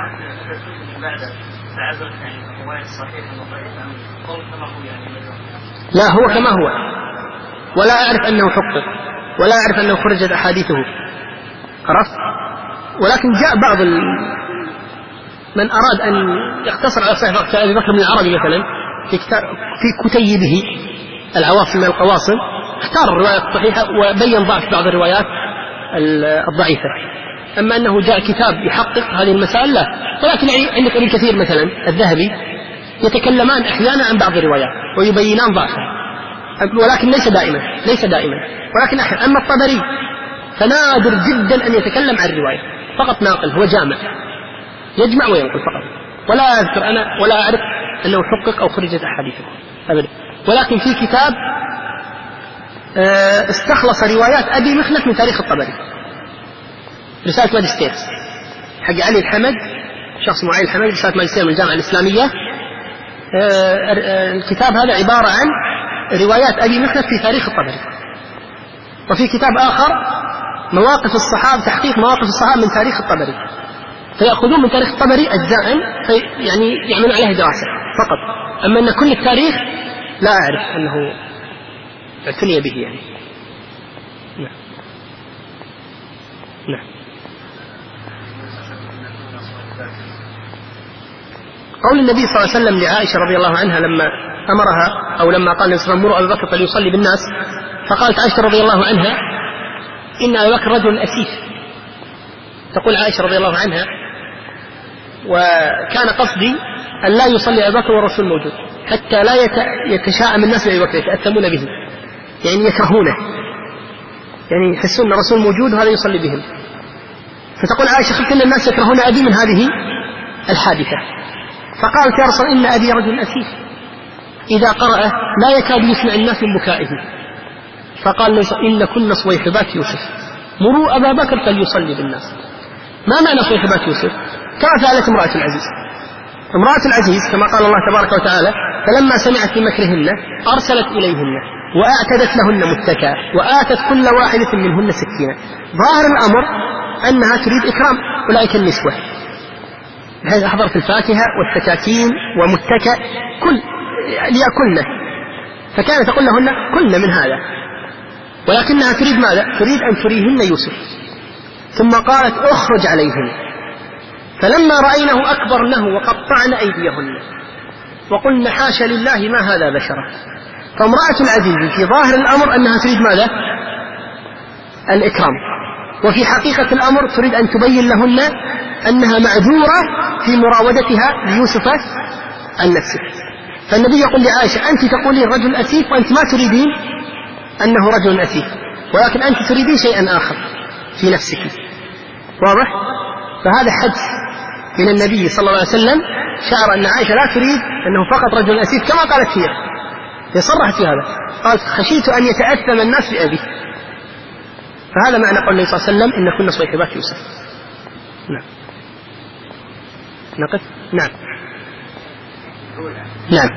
لا، هو كما هو، ولا أعرف أنه حقق ولا أعرف أنه خرجت أحاديثه، عرفت؟ ولكن جاء بعض ال... من أراد أن يقتصر على صحيح كأبي بكر بن العربي مثلا في, كتاب... في كتيبه العواصم من القواصم اختار الروايات الصحيحة وبين ضعف بعض الروايات الضعيفة. أما أنه جاء كتاب يحقق هذه المسائل لا، ولكن عندك ابن كثير مثلا الذهبي يتكلمان أحيانا عن بعض الروايات ويبينان ضعفها، ولكن ليس دائما ليس دائما ولكن أحيانا. أما الطبري فنادر جدا أن يتكلم عن الرواية، فقط ناقل، هو جامع يجمع وينقل فقط، ولا أذكر أنا ولا أعرف أنه حقق أو خرجت أحاديثه أبدا. ولكن في كتاب استخلص روايات أبي مخنف من تاريخ الطبري، رسالة ماجستير حق علي الحمد، شخص معين الحمد، رسالة ماجستير من الجامعة الإسلامية. الكتاب هذا عبارة عن روايات أبي مخنف في تاريخ الطبري. وفي كتاب آخر مواقف الصحابة، تحقيق مواقف الصحابة من تاريخ الطبري، فيأخذون من تاريخ الطبري أجزاء يعني يعملون عليه دراسة فقط. أما أن كل التاريخ لا أعرف أنه اعتني به يعني. نعم نعم. قول النبي صلى الله عليه وسلم لعائشة رضي الله عنها لما أمرها أو لما قال النبي صلى الله عليه وسلم مروا أبا بكر فليصلي بالناس، فقالت عائشة رضي الله عنها إن أبا بكر رجل أسيف. تقول عائشة رضي الله عنها وكان قصدي أن لا يصلي أبا بكر والرسول موجود حتى لا يتشاءم الناس بأبي بكر يتأثمون به، يعني يكرهونه، يعني يحسون أن الرسول موجود وهذا يصلي بهم. فتقول عائشة خفت أن الناس يكرهون أبي من هذه الحادثة، فقالت يا رسول إن أبي رجل أسيف إذا قرأ لا يكاد يسمع الناس من بكائه. فقال إن كن صويحبات يوسف مروا أبا بكر فليصلي بالناس. ما معنى صويحبات يوسف؟ كما فعلت امرأة العزيز. امرأة العزيز كما قال الله تبارك وتعالى فلما سمعت بمكرهن أرسلت إليهن وأعتدت لهن متكئا وآتت كل واحدة منهن سكينا. ظاهر الأمر أنها تريد إكرام أولئك النسوة، بحيث أحضرت الفاكهة والسكاكين ومتكأ كل ليأكلن، فكانت تقول لهن كلن من هذا، ولكنها تريد ماذا؟ تريد أن تريهن يوسف. ثم قالت أخرج عليهن، فلما رأينه أكبرنه وقطعن أيديهن وقلن حاشا لله ما هذا بشرا. فامرأة العزيز في ظاهر الأمر أنها تريد ماذا؟ الإكرام، وفي حقيقة الأمر تريد أن تبين لهن أنها معذورة في مراودتها ليوسف عن نفسه. فالنبي يقول لعائشة أنت تقولين رجل أسيف وأنت ما تريدين أنه رجل أسيف، ولكن أنت تريدين شيئا آخر في نفسك. واضح؟ فهذا حدث من النبي صلى الله عليه وسلم، شعر أن عائشة لا تريد أنه فقط رجل أسيف كما قالت هي، يصرحت في هذا، قالت خشيت أن يتأثم الناس بأبي. فهذا معنى قول النبي صلى الله عليه وسلم إن كنا صيحبات يوسف. نعم نقف. نعم نعم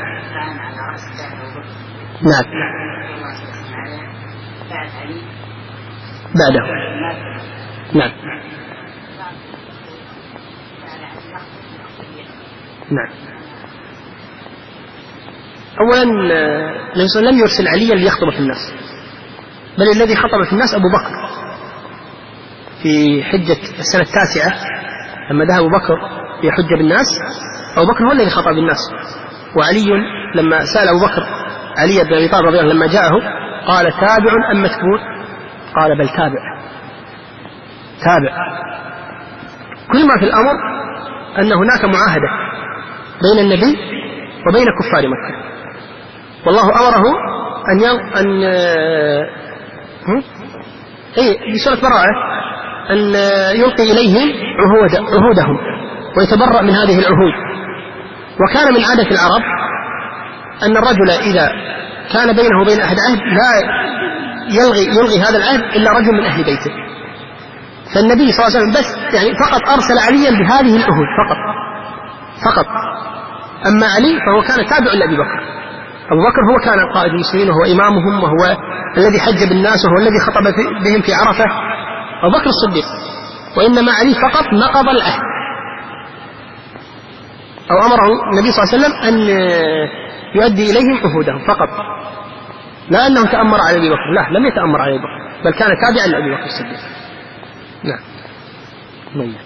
نعم بعده. نعم نعم أولا النبي صلى الله عليه وسلم لم يرسل عليا ليخطب في الناس، بل الذي خطب في الناس أبو بكر في حجة السنة التاسعة لما ذهب أبو بكر يحج بالناس، أبو بكر هو الذي خطب بالناس. وعلي لما سأل أبو بكر علي بن أبي طالب رضي الله عنه لما جاءه قال تابع أم متبوع؟ قال بل تابع تابع. كل ما في الأمر أن هناك معاهدة بين النبي وبين كفار مكة، والله أمره أن ين... أن أي بسورة براءة أن يلقي إليهم عهود... عهودهم ويتبرأ من هذه العهود. وكان من عادة العرب أن الرجل إذا كان بينه وبين أحد عهد لا يلغي, يلغي هذا العهد إلا رجل من أهل بيته. فالنبي صلى الله عليه وسلم بس يعني فقط أرسل عليا بهذه العهود فقط فقط. أما علي فهو كان تابع لأبي بكر. أبو بكر هو كان قائد المسلمين وهو إمامهم وهو الذي حج بالناس وهو الذي خطب بهم في عرفة، أبو بكر الصديق. وإنما علي فقط نقض العهد أو أمره النبي صلى الله عليه وسلم أن يؤدي إليهم عهودهم فقط، لا أنه تأمر على أبي بكر، لا لم يتأمر على أبي بكر بل كان تابعا لأبي بكر الصديق. نعم نعم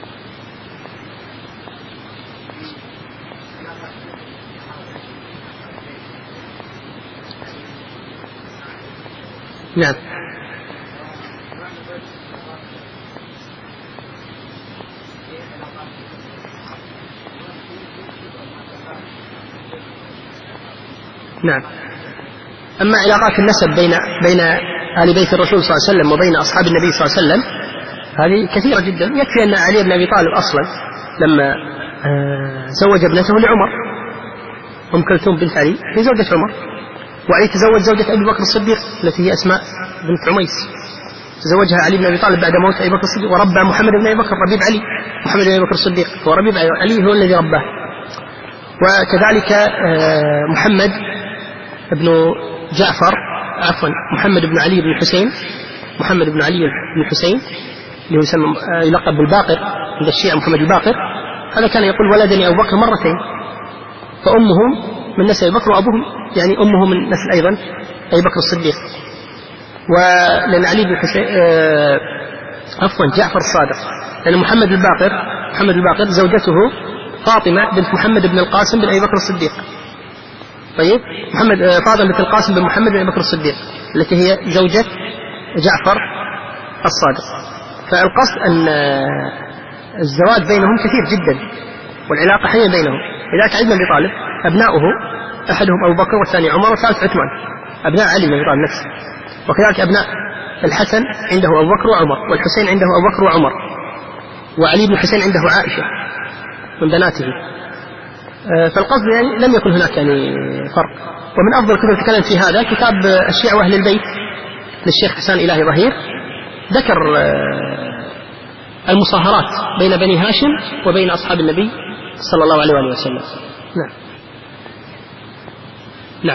نعم نعم. أما علاقات النسب بين بين آل بيت الرسول صلى الله عليه وسلم وبين أصحاب النبي صلى الله عليه وسلم هذه كثيرة جدا. يكفي أن علي بن أبي طالب أصلا لما زوج ابنته لعمر أم كلثوم بنت علي هي زوجة عمر، وعلي تزوج زوجة أبي بكر الصديق التي هي أسماء بنت عميس، تزوجها علي بن أبي طالب بعد موت أبي بكر الصديق، وربى محمد بن أبي بكر ربيب علي. محمد بن أبي بكر الصديق هو ربيب علي، هو الذي رباه. وكذلك محمد بن جعفر عفوا محمد بن علي بن الحسين محمد بن علي بن الحسين اللي هو يسمى يلقب بالباقر عند الشيعة محمد الباقر، هذا كان يقول ولدني أبو بكر مرتين، فأمه من نسل أبي بكر وأبوه يعني أمه من نسل أيضا أبي بكر الصديق. ولأن علي بن الحسين عفوا جعفر الصادق، لأن محمد الباقر محمد الباقر زوجته فاطمة بنت محمد بن القاسم بن أبي بكر الصديق. طيب محمد فاطمة بنت القاسم بن محمد بن أبي بكر الصديق التي هي زوجة جعفر الصادق. فالقصد أن الزواج بينهم كثير جدا والعلاقة حية بينهم. لذلك علي بن أبي طالب أبناؤه أحدهم أبو بكر والثاني عمر والثالث عثمان، أبناء علي بن أبي طالب نفسه. وكذلك أبناء الحسن عنده أبو بكر وعمر، والحسين عنده أبو بكر وعمر، وعلي بن الحسين عنده عائشة من بناته. فالقصد يعني لم يكن هناك يعني فرق. ومن أفضل الكتب تكلم في هذا كتاب الشيعة وأهل البيت للشيخ حسان إلهي ظهير، ذكر المصاهرات بين بني هاشم وبين أصحاب النبي صلى الله عليه وآله وسلم. نعم نعم.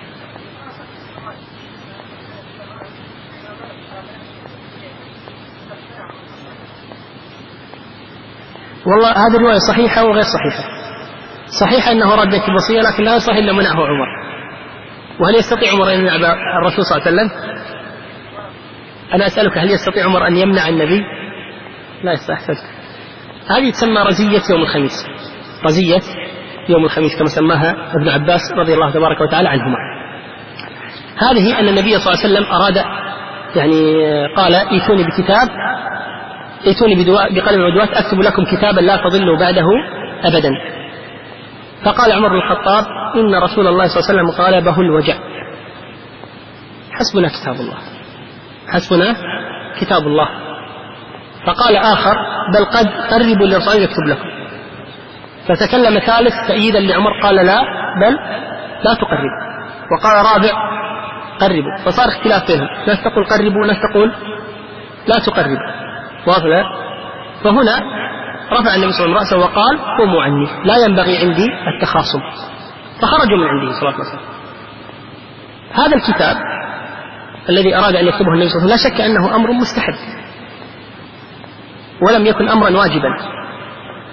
والله هذه الرواية صحيحة وغير صحيحة. صحيحة أنه رد بيت الوصية، لكن لا صحيح إلا منعه عمر. وهل يستطيع عمر أن يمنع الرسول صلى الله عليه وسلم؟ أنا أسألك هل يستطيع عمر أن يمنع النبي؟ لا يستحسن. هذه تسمى رزية يوم الخميس، رزية يوم الخميس كما سماها ابن عباس رضي الله تبارك وتعالى عنهما. هذه أن النبي صلى الله عليه وسلم أراد يعني قال ائتوني بكتاب ائتوني بقلم ودوات أكتب لكم كتابا لا تضلوا بعده أبدا. فقال عمر بن الخطاب إن رسول الله صلى الله عليه وسلم غلبه الوجع، حسبنا كتاب الله حسبنا كتاب الله. فقال آخر بل قد قربوا للرسول يكتب لكم. فتكلم ثالث تأييدا لعمر قال لا بل لا تقرب. وقال رابع قربوا. فصار اختلاف بينهم، ناس تقول قربوا ناس تقول لا تقربوا. واضح؟ فهنا رفع النبي صلى الله عليه وسلم رأسه وقال قوموا عني لا ينبغي عندي التخاصم. فخرجوا من عنده صلى الله عليه وسلم. هذا الكتاب الذي أراد أن يكتبه النبي صلى الله عليه وسلم لا شك أنه أمر مستحب ولم يكن أمرا واجبا،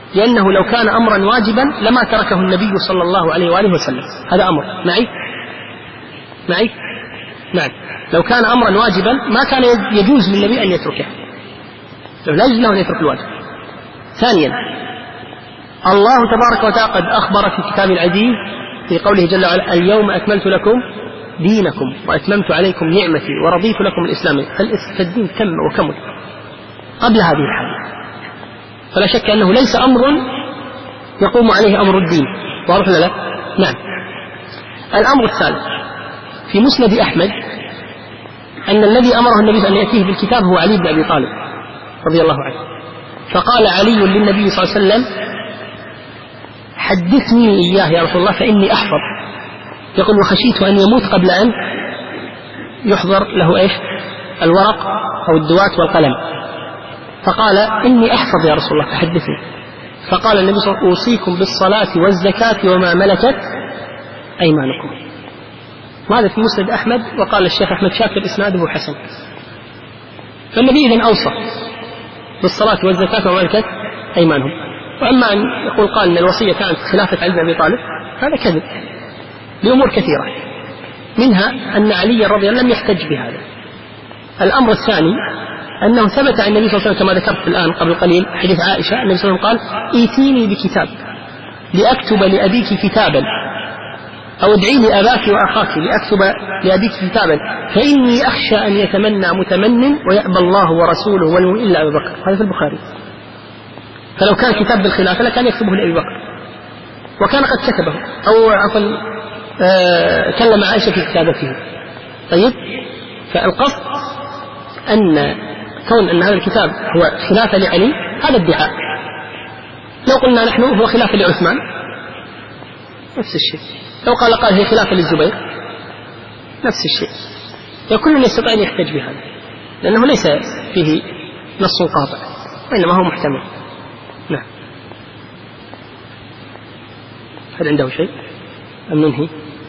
لأنه لو كان أمرا واجبا لما تركه النبي صلى الله عليه وآله وسلم. هذا أمر معي معي نعم. لو كان أمرا واجبا ما كان يجوز للنبي أن يتركه، لا يجوز له أن يترك الواجب. ثانيا، الله تبارك وتعالى قد أخبر في كتاب العزيز في قوله جل وعلا: اليوم أكملت لكم دينكم وأتممت عليكم نعمتي ورضيت لكم الإسلام. فالدين تم وكمل قبل هذه الحالة، فلا شك أنه ليس أمر يقوم عليه أمر الدين. واضح ولا لا؟ نعم. الأمر الثالث في مسند أحمد أن الذي أمره النبي أن يأتيه بالكتاب هو علي بن أبي طالب رضي الله عنه. فقال علي للنبي صلى الله عليه وسلم: حدثني إياه يا رسول الله فإني أحفظ. يقول: وخشيت أن يموت قبل أن يحضر له إيش الورق أو الدوات والقلم. فقال: إني أحفظ يا رسول الله فحدثني. فقال النبي صلى الله عليه وسلم: أوصيكم بالصلاة والزكاة وما ملكت أيمانكم. وهذا في مسند أحمد، وقال الشيخ أحمد شاكر إسناده حسن. فالنبي إذن أوصى بالصلاة والزكاة وما ملكت أيمانهم. وأما أن يقول قال أن الوصية كانت خلافة علي بن أبي طالب هذا كذب لأمور كثيرة، منها أن علي رضي الله عنه لم يحتج بهذا. الأمر الثاني أنه ثبت عن النبي صلى الله عليه وسلم كما ذكرت الآن قبل قليل حديث عائشة، النبي صلى الله عليه وسلم قال: إيتيني بكتاب لأكتب لأبيك كتابا، أو ادعي لأباك وأخاك لأكتب لأبيك كتابا، فإني أخشى أن يتمنى متمن ويأبى الله ورسوله والمؤمن إلا أبي بكر. هذا في البخاري. فلو كان كتاب بالخلافة لكان يكتبه لأبي بكر، وكان قد كتبه أو عفوا آه كلم عائشة في كتابته. طيب، فالقصد أن كون أن هذا الكتاب هو خلافة لعلي هذا ادعاء. لو قلنا نحن هو خلافة لعثمان نفس الشيء، لو قال قال هي خلافة للزبير نفس الشيء. وكل يستطيع أن يحتج بهذا لأنه ليس فيه نص قاطع وإنما هو محتمل. نعم. هل عنده شيء أم ننهي؟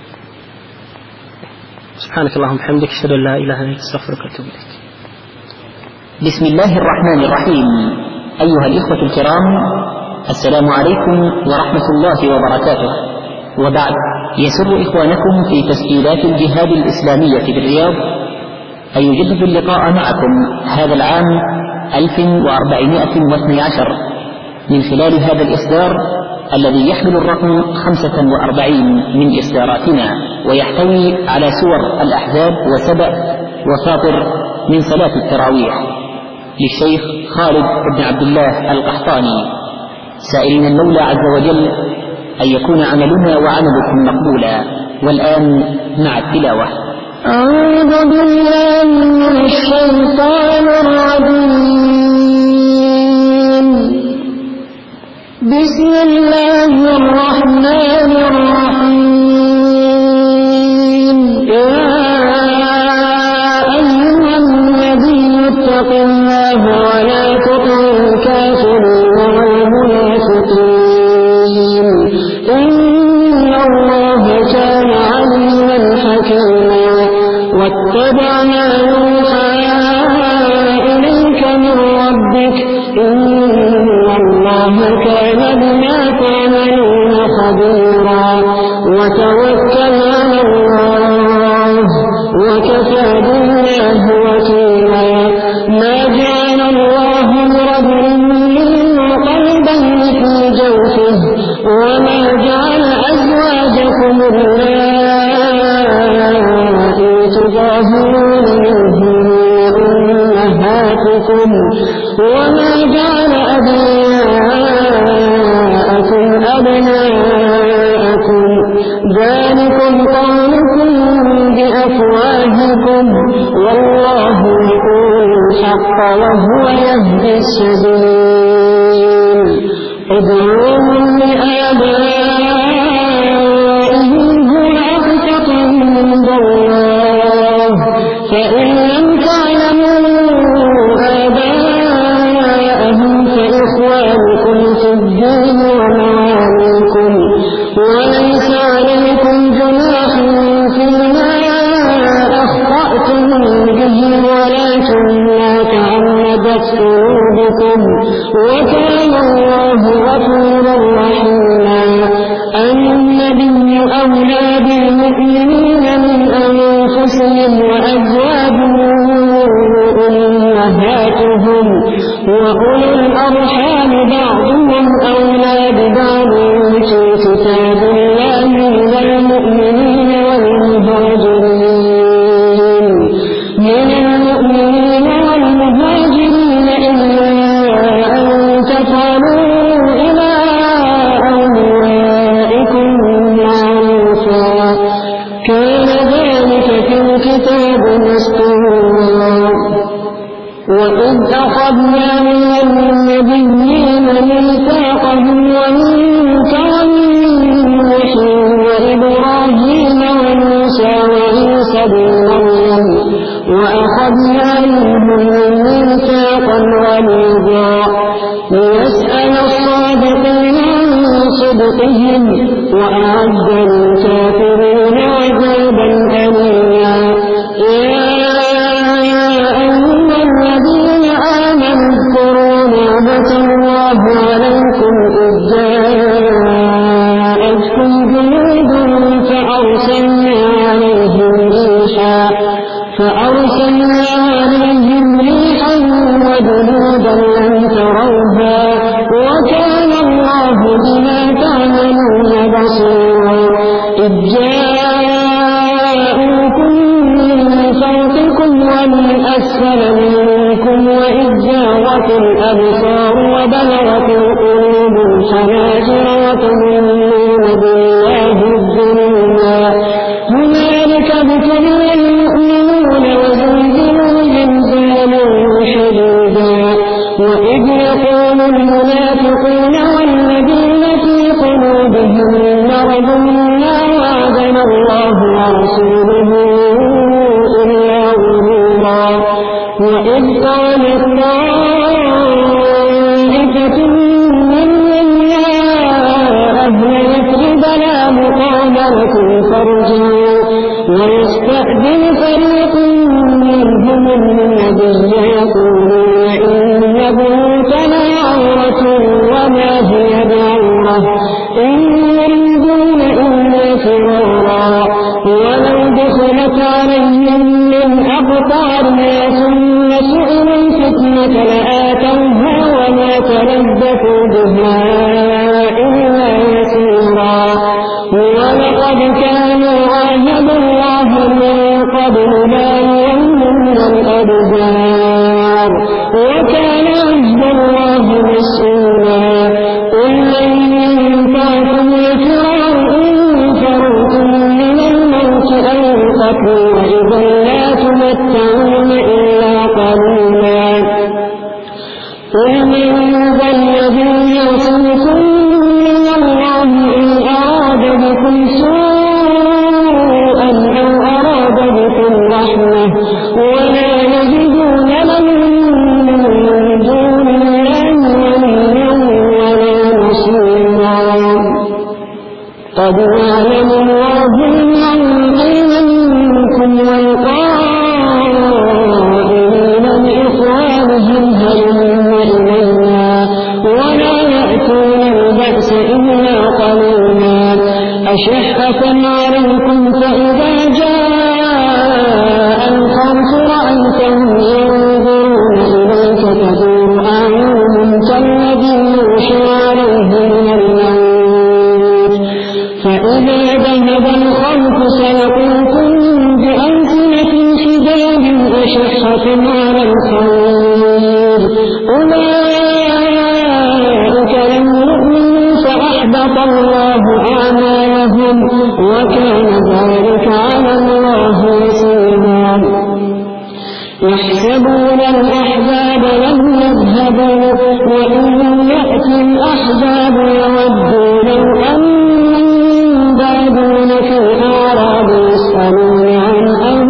سبحانك اللهم وبحمدك أشهد أن لا إله إلا أنت أستغفرك وأتوب إليك. بسم الله الرحمن الرحيم. أيها الإخوة الكرام، السلام عليكم ورحمة الله وبركاته. وبعد، يسر إخوانكم في تسجيلات الجهاد الإسلامية بالرياض أن يجددوا اللقاء معكم هذا العام ألف وأربعمائة واثني عشر من خلال هذا الإصدار الذي يحمل الرقم خمسة وأربعين من إصداراتنا، ويحتوي على سور الأحزاب وسبأ وفاطر من صلاة التراويح للشيخ خالد بن عبد الله القحطاني، سائلين المولى عز وجل أن يكون عملنا وعملكم مقبولا. والآن مع التلاوة. أعوذ بالله من الشيطان الرجيم. بسم الله الرحمن الرحيم. يا أيها النبي اتق الله ولا تطع الكافرين والمنافقين إن الله كان عليما حكيما. واتبع ما يوحى إليك من ربك إن الله كان بما تعملون خبيرا. وتوكل على الله وكفى بالله وكيلا. ما جعل الله لرجل من قلبين في جوفه وما جعل أزواجكم اللائي تظاهرون منهن أمهاتكم وما جعل أبناءكم أبناءكم ذلكم قولكم بأفواهكم والله يقول الحق وهو يهدي السبيل. ادعوهم لآبائهم هو أقسط عند الله فإن لم تعلموا آباءهم فإخوانكم في الدين ومواليكم وليس عليكم جناح فيما أخطأتم به ولكن ما تعمدت كسبت قلوبكم وكان الله غفورا رحيما. النبي أولى بالمؤمنين من أنفسهم وأزواجه أمهاتهم وأولو الأرحام بعضهم أولى ببعض في كتاب الله من المؤمنين والمهاجرين من المؤمنين والمهاجرين إلا أن تفعلوا إلى أوليائكم معروفا كان ذلك في الكتاب مسطورا. وإذ أخذنا من النبيين ميثاقهم ومنك ومن نوح وإبراهيم وموسى وعيسى بن مريم وأخذنا منهم ميثاقا غليظا ليسأل الصادقين عن صدقهم وأعد للكافرين عذابا أليما. الله عليكم إذ جاءتكم جنود فأرسلنا عليهم ريحا فأرسلنا عليهم ريحا وجنودا لم تروها وكان الله بما تعملون بصيرا. إذ جاءوكم من فوقكم ومن أسفل منكم وإذ زاغت الأبصار وبلغت القلوب الحناجر وتظنون بالله الظنونا هنالك ابتلي المؤمنون وزلزلوا زلزالا شديدا. وإذ يقول المنافقون والذين في قلوبهم مرض ما وعدنا الله ورسوله إلا غرورا. وإذ قالت طائفة منهم يا أهل يثرب لا مقام لكم فارجعوا ويستأذن فريق منهم النبي يقولون إن بيوتنا عورة وما هي بعورة إن يريدون إلا فرارا ولو دخلت عليهم من أقطارها ثم سئلوا الفتنة لآتوها وما تلبثوا بها إلا يسيرا. ولقد كانوا عاهدوا الله من قبل لا يولون الأدبار وكان عهد الله مسؤولا. قل لن ينفعكم الفرار إن فررتم من الموت أو القتل وإذا لا تمتعون إلا قليلا. قل من ذا الذي يعصمكم من الله إن أراد بكم سوءا أو أراد بكم رحمة ولا يجدون لهم من دون الله وليا ولا نصيرا. قد يعلم الله المعوقين منكم والقائلين بإخوانهم هلم إلينا ولا يأتون البأس إلا قليلا. أشحة عليكم فإذا جاء الخوف رأيتهم ينظرون إليك تدور أعينهم كالذي يغشى عليه من الموت فإذا ذهب الخوف سلقوكم بألسنة حداد أشحة على الخير أولئك لم يؤمنوا فأحبط الله أعمالهم وكان ذلك على الله يسيرا. يحسبون الأحزاب لم يذهبوا وإن يأتي الأحزاب يودوا لو أنهم بادون في الأعراب يسألون عن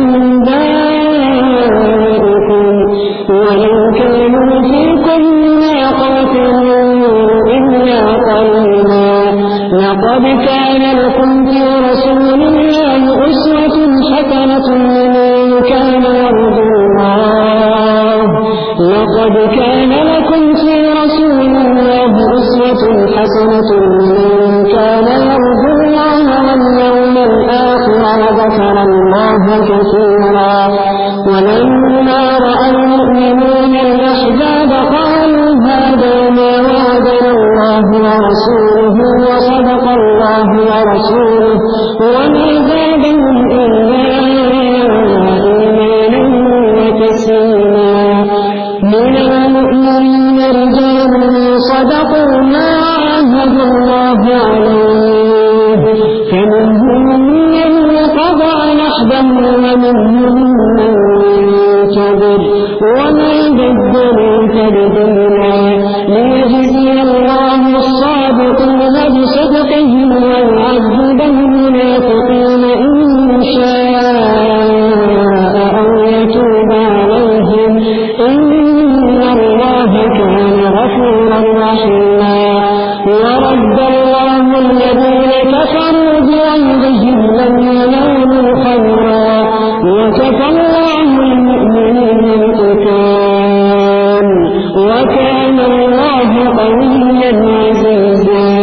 أنبائكم ولو كانوا فيكم ما قاتلوا إلا قليلا. لقد كان لكم في رسول الله أسوة حسنة لمن كان يرجو الله لقد كان لكم في رسول الله أسوة حسنة لمن كان يرجو الله واليوم الآخر وذكر الله كثيرا. ولما رأى المؤمنون الأحزاب قالوا هذا ما وعدنا الله ورسوله وصدق الله ورسوله وما زادهم إلا إيمانا وتسليما. من المؤمنين رجال صدقوا ما عاهدوا الله عليه فمنهم من قضى نحبه ومنهم من ينتظر وما بدلوا تبديلا. ليجزي الله الصادقين بصدقهم ويعذب المنافقين إن شاء أو يتوب عليهم إن الله كان غفورا رحيما. ورد الله الذين كفروا بغيظهم لم ينالوا خيرا وكفى الله المؤمنين القتال وكان الله قويا عزيزا.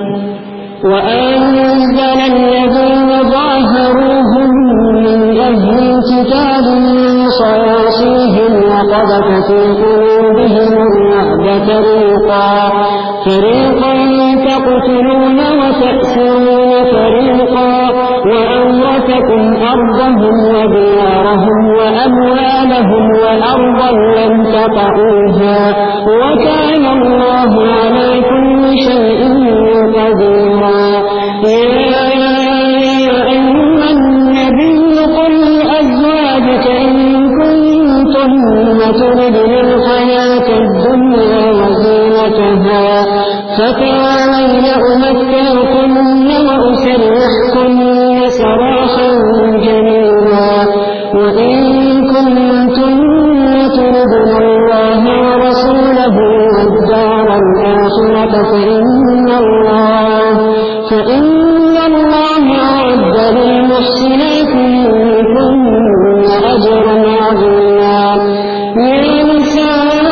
وأنزل الذين ظاهروهم من أهل الكتاب من صياصيهم وقذف في قلوبهم الرعب فريقا فريقا تقتلون وتأسرون فريقا وأورثكم أرضهم وديارهم وأموالهم وأرضا لم تطئوها وكان الله على كل شيء قديرا. يا أيها النبي قل لأزواجك إن كنتن تردن الحياة الدنيا وزينتها فتعالين أمتعكن وأسرحكن سراحا جميلا. وإن كنتن تردن الله ورسوله والدار الآخرة فإن الله فإن الله أعد للمحسنات منكن أجرا عظيما. يا نساء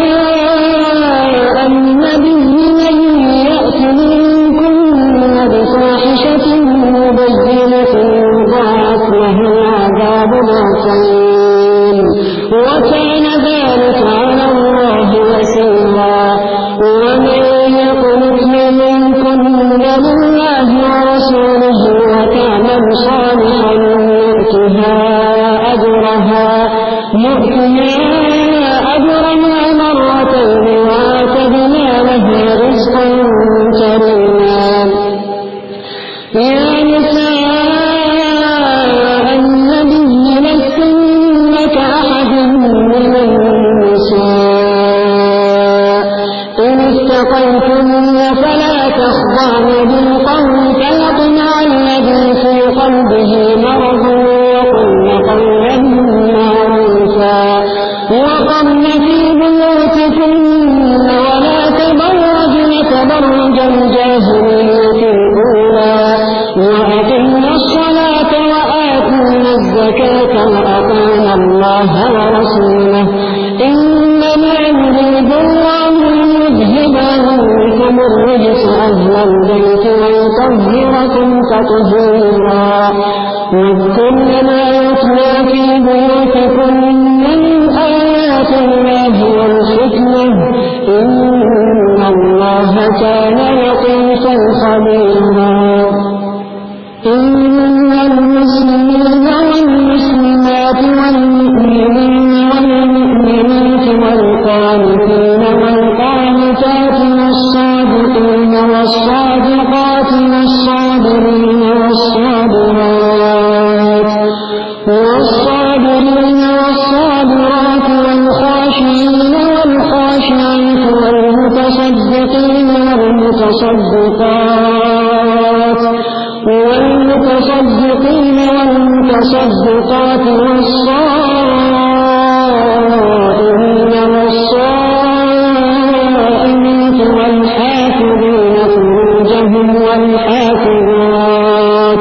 النبي من يأت منكن بفاحشة مبينة يضاعف له العذاب ضعفين وكان ذلك على الله يسيرا. ومن يقنت منكن لله ورسوله وتعمل صالحا نؤتها أجرها نؤتها أجرها مرتين وأعتدنا لها رزقا كريما. يا نساء النبي لستن كأحد من النساء إن اتقيتن فلا تخضعن بالقول فيطمع الذي في قلبه مرض وقلن قولا معروفا. وقرن في بيوتكن ولا تبرجن تبرج الجاهلية الأولى وأقمنا الصلاة وآتينا الزكاة وأطعنا الله ورسوله إنما يريد الله ليذهب عنكم الرجس أهل البيت ويطهركم تطهيرا. واذكرن ما يتلى في بيوتكن من آيات الله والحكمة إن الله كان لطيفا خبيرا. إن المسلمين والمسلمات والمؤمنين والمؤمنات والقانتين والقانتات والصادقين والصادقات والصابرين والصابرات والصابرين والصابرات والخاشعين والخاشعات والمتصدقين والمتصدقات والمتصدقين والمتصدقات والصائمين والصائمات والحافظين فروجهم والحافظات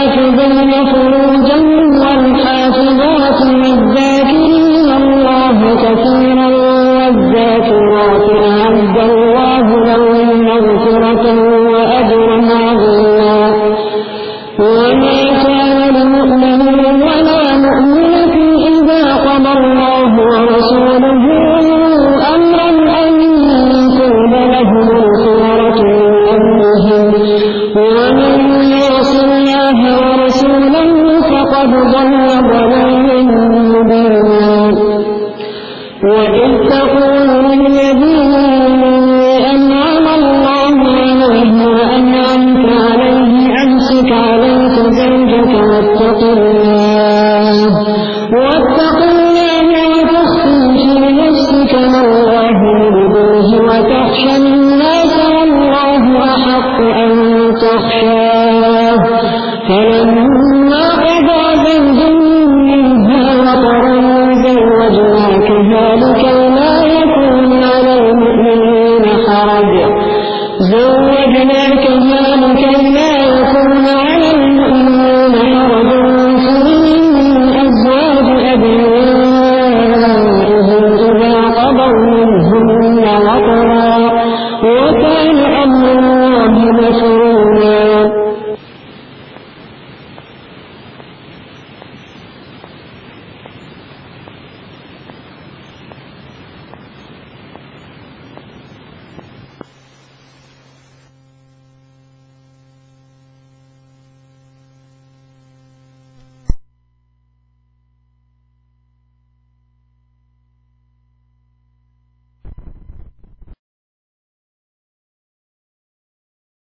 والحافظين فروجهم والحافظات والذاكرين الله كثيرا والذاكرات أعد الله لهم مغفرة وأجرا عظيما. وما كان لمؤمن ولا مؤمنة إذا قضى الله ورسوله أمرا أن يكون لهم الخيرة من أمرهم ومن يعص الله ورسوله فقد ضل ضلالا مبينا. وإذ تقول للذي أنعم الله عليه وأنعمت عليه أمسك عليك زوجك واتق الله واتق الله وتخفي في نفسك ما الله مبديه وتخشى الناس والله أحق أن تخشاه. فلما قضى زوج منها وطرا زوجناكها لكي لا يكون على المؤمنين حرج زوجناكها لكي لا يكون على المؤمنين حرج في أزواج أبنائهم إذا قضوا